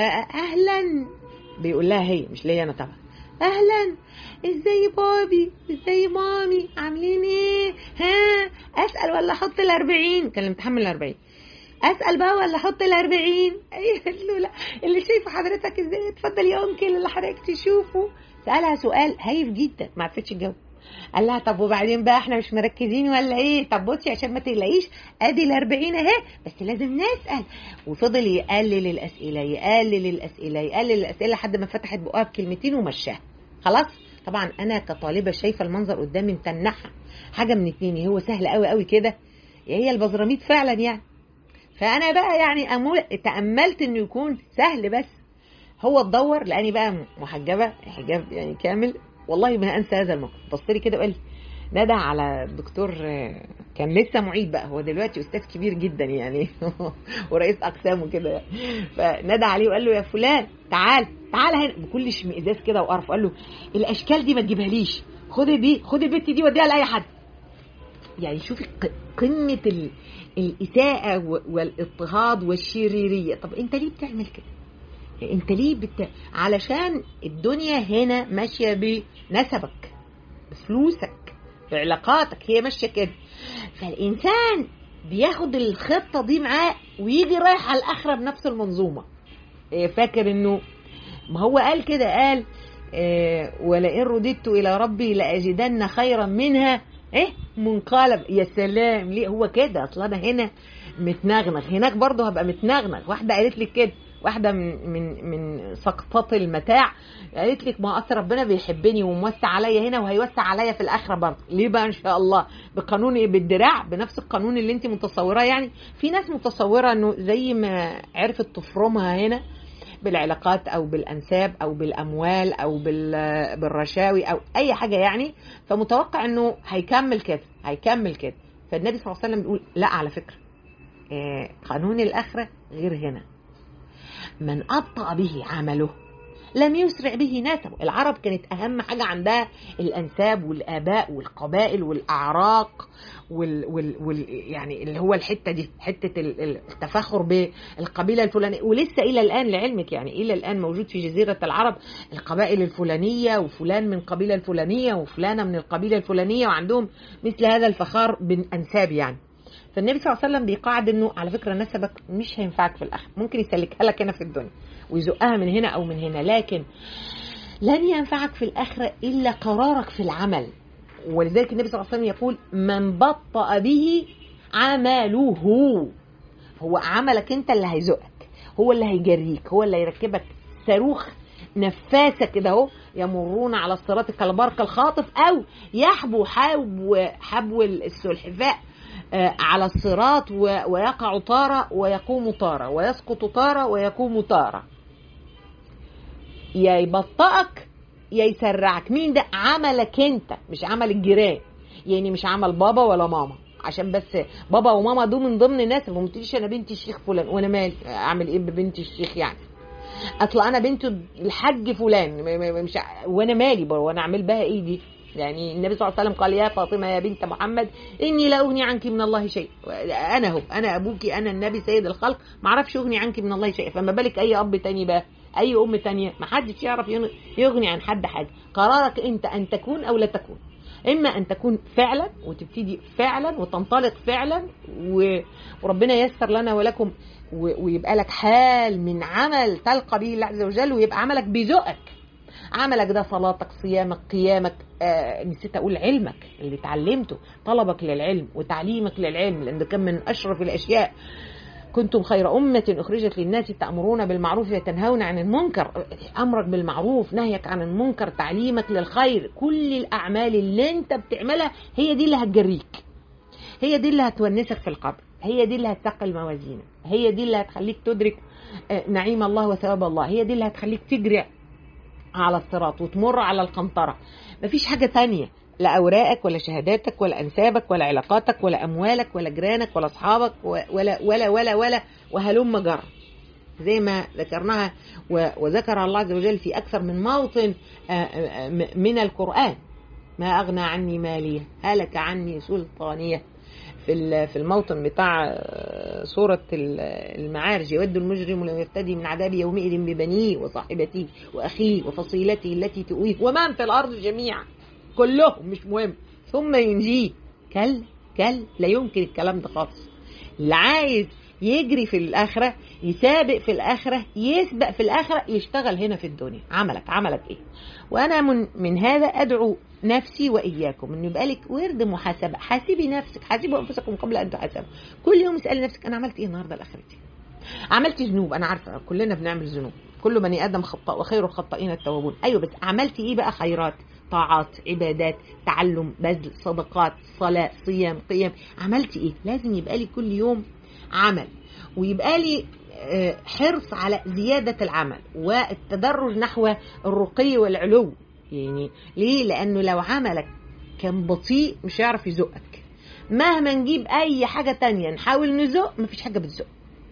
فاهلا بيقول لها هي مش ليا انا طبعا، اهلا ازاي بابي ازاي مامي عاملين ايه، ها اسال ولا احط الاربعين، كان الامتحان من الاربعين، اسال بقى ولا احط الاربعين؟ قالت له لا اللي شايفه حضرتك ازاي، اتفضل يا انكل اللي حضرتك تشوفه. سالها سؤال هايف جدا ما عرفتش تجاوب. قال لها طب وبعدين بقى احنا مش مركزين ولا ايه؟ طب بصي عشان ما تقلقيش ادي الاربعين اهي، بس لازم نسال. وفضل يقلل الاسئله يقلل الاسئله يقلل الاسئله لحد ما فتحت بقها بكلمتين ومشاها خلاص. طبعا انا كطالبه شايفه المنظر قدامي متنحه، حاجه من اتنين، هو سهل قوي قوي كده يا هي البزراميط فعلا يعني. فانا بقى يعني أمول تاملت انه يكون سهل، بس هو اتدور لاني بقى محجبه حجاب يعني كامل، والله ما انسى هذا الموقف. بص لي كده وقال لي ندى على الدكتور، كان لسه معيد بقى، هو دلوقتي استاذ كبير جدا يعني ورئيس اقسام وكده يعني. فندى عليه وقال له يا فلان تعال تعال هنا بكل اشمئزاز كده وقرف، قال له الاشكال دي ما تجيبهاليش، خد دي خد البت دي وديها لاي حد. يعني شوفي قمه الاساءه والاضطهاد والشريريه. طب انت ليه بتعمل كده؟ انت ليه بت... علشان الدنيا هنا ماشيه بنسبك بفلوسك بعلاقاتك، هي ماشيه كده. فالانسان بياخد الخطه دي معاه ويجي رايح على الاخره بنفس المنظومه، فاكر انه ما هو قال كده، قال اه ولئن رددت الى ربي لاجدن خيرا منها ايه منقلب. يا سلام، ليه هو كده؟ اصل انا هنا متنغنغ، هناك برضه هبقى متنغنغ. واحده قالت لي كده، واحده من من من سقطات المتاع، قالت لك ما اصل ربنا بيحبني وموسع عليا هنا وهيوسع عليا في الاخره برضه. ليه بقى؟ ان شاء الله بقانون ايه؟ بالدراع، بنفس القانون اللي انت متصوراه يعني. في ناس متصوره انه زي ما عرفت تفرمها هنا بالعلاقات او بالانساب او بالاموال او بالرشاوي او اي حاجه يعني، فمتوقع انه هيكمل كده هيكمل كده. فالنبي صلى الله عليه وسلم بيقول لا، على فكره قانون الاخره غير هنا. من أبطأ به عمله لم يسرع به نسبه. العرب كانت أهم حاجة عندها الأنساب والآباء والقبائل والأعراق وال, وال, وال يعني اللي هو الحتة دي، حتة التفاخر بالقبيلة الفلانية. ولسه إلى الآن لعلمك يعني إلى الآن موجود في جزيرة العرب القبائل الفلانية، وفلان من القبيلة الفلانية وفلانة من القبيلة الفلانية، وعندهم مثل هذا الفخار بالأنساب يعني. فالنبي صلى الله عليه وسلم بيقاعد انه على فكره نسبك مش هينفعك في الاخره، ممكن يسلكها لك هنا في الدنيا ويزقها من هنا او من هنا، لكن لن ينفعك في الاخره الا قرارك في العمل. ولذلك النبي صلى الله عليه وسلم يقول من بطأ به عمله، هو عملك انت اللي هيزقك، هو اللي هيجريك، هو اللي هيركبك صاروخ نفاسه كده اهو، يمرون على الصراط كالبرق الخاطف، او يحبو حبو حبو السلحفاء على الصراط ويقع طارة ويقوم طارة ويسقط طارة ويقوم طارة. يا يبطئك يا يسرعك. مين ده؟ عملك انت، مش عمل الجيران يعني، مش عمل بابا ولا ماما، عشان بس بابا وماما دول من ضمن الناس. ما قلتليش انا بنت الشيخ فلان، وانا مالي اعمل ايه ببنت الشيخ يعني؟ اصل انا بنت الحاج فلان مش وانا مالي بقى، وانا اعمل بها ايه دي يعني؟ النبي صلى الله عليه وسلم قال يا فاطمه يا بنت محمد اني لا اغني عنك من الله شيء. انا هو انا ابوكي، انا النبي سيد الخلق، ما اعرفش اغني عنك من الله شيء، فما بالك اي اب تاني بقى، اي ام تانية؟ ما حدش يعرف يغني عن حد حاجه. قرارك انت ان تكون او لا تكون، اما ان تكون فعلا وتبتدي فعلا وتنطلق فعلا وربنا ييسر لنا ولكم ويبقى لك حال من عمل تلقى به الله عز وجل، ويبقى عملك بيزقك عملك ده صلاتك، صيامك، قيامك، آه نسيت أقول علمك اللي اتعلمته، طلبك للعلم وتعليمك للعلم، لأن ده كان من أشرف الأشياء. كنتم خير أمة أخرجت للناس تأمرون بالمعروف وتنهون عن المنكر. أمرك بالمعروف، نهيك عن المنكر، تعليمك للخير. كل الأعمال اللي أنت بتعملها هي دي اللي هتجريك، هي دي اللي هتونسك في القبر، هي دي اللي هتثقل موازينك، هي دي اللي هتخليك تدرك نعيم الله وثواب الله، هي دي اللي هتخليك تجري على الصراط وتمر على القنطرة. مفيش حاجة تانية، لا أوراقك ولا شهاداتك ولا أنسابك ولا علاقاتك ولا أموالك ولا جيرانك ولا أصحابك ولا ولا ولا ولا وهلم جر، زي ما ذكرناها وذكر الله عز وجل في أكثر من موطن من القرآن. ما أغنى عني مالية هلك عني سلطانية، في في الموطن بتاع سورة المعارج: يود المجرم لو يفتدي من عذاب يومئذ ببنيه وصاحبته وأخيه وفصيلته التي تؤويه ومن في الأرض جميعا، كلهم مش مهم، ثم ينجيه. كل كل لا يمكن الكلام ده خالص. اللي عايز يجري في الآخرة، يسابق في الآخرة، يسبق في الآخرة، يشتغل هنا في الدنيا. عملك عملك إيه؟ وأنا من, من هذا أدعو نفسي وإياكم إنه يبقى لك ورد محاسبة. حاسبي نفسك، حاسبوا أنفسكم قبل أن تحاسبوا. كل يوم اسألي نفسك أنا عملت إيه النهاردة لآخرتي؟ عملت ذنوب، أنا عارفة كلنا بنعمل ذنوب، كل بني آدم خطاء وخير الخطائين التوابون. أيوة، بس عملت إيه بقى؟ خيرات، طاعات، عبادات، تعلم، بذل، صدقات، صلاة، صيام، قيام. عملت إيه؟ لازم يبقى لي كل يوم عمل، ويبقى لي حرص على زيادة العمل والتدرج نحو الرقي والعلو. يعني ليه؟ لأنه لو عملك كان بطيء مش هيعرف يزقك. مهما نجيب أي حاجة تانية نحاول نزق، مفيش حاجة بتزق،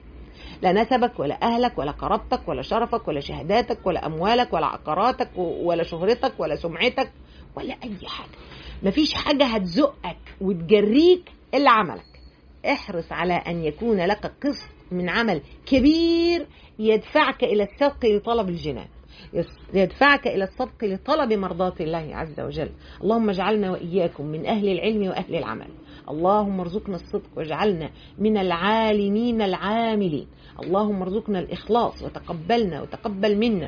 لا نسبك ولا أهلك ولا قرابتك ولا شرفك ولا شهاداتك ولا أموالك ولا عقاراتك ولا شهرتك ولا سمعتك ولا أي حاجة. مفيش حاجة هتزقك وتجريك إلا عملك. احرص على أن يكون لك قسط من عمل كبير يدفعك إلى السبق لطلب الجنان، يدفعك إلى السبق لطلب مرضات الله عز وجل. اللهم اجعلنا وإياكم من أهل العلم وأهل العمل. اللهم ارزقنا الصدق واجعلنا من العالمين العاملين. اللهم ارزقنا الإخلاص وتقبلنا وتقبل منا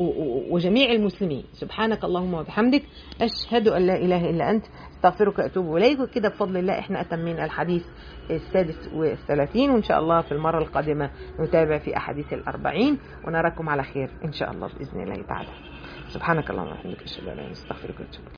وجميع المسلمين. سبحانك اللهم وبحمدك، أشهد أن لا إله إلا أنت، استغفرك وأتوب إليك. وكده بفضل الله احنا أتمينا الحديث السادس والثلاثين، وإن شاء الله في المرة القادمة نتابع في أحاديث الأربعين، ونراكم على خير إن شاء الله بإذن الله تعالى. سبحانك اللهم وبحمدك، أشهد أن لا إله إلا أنت، استغفرك وأتوب إليك.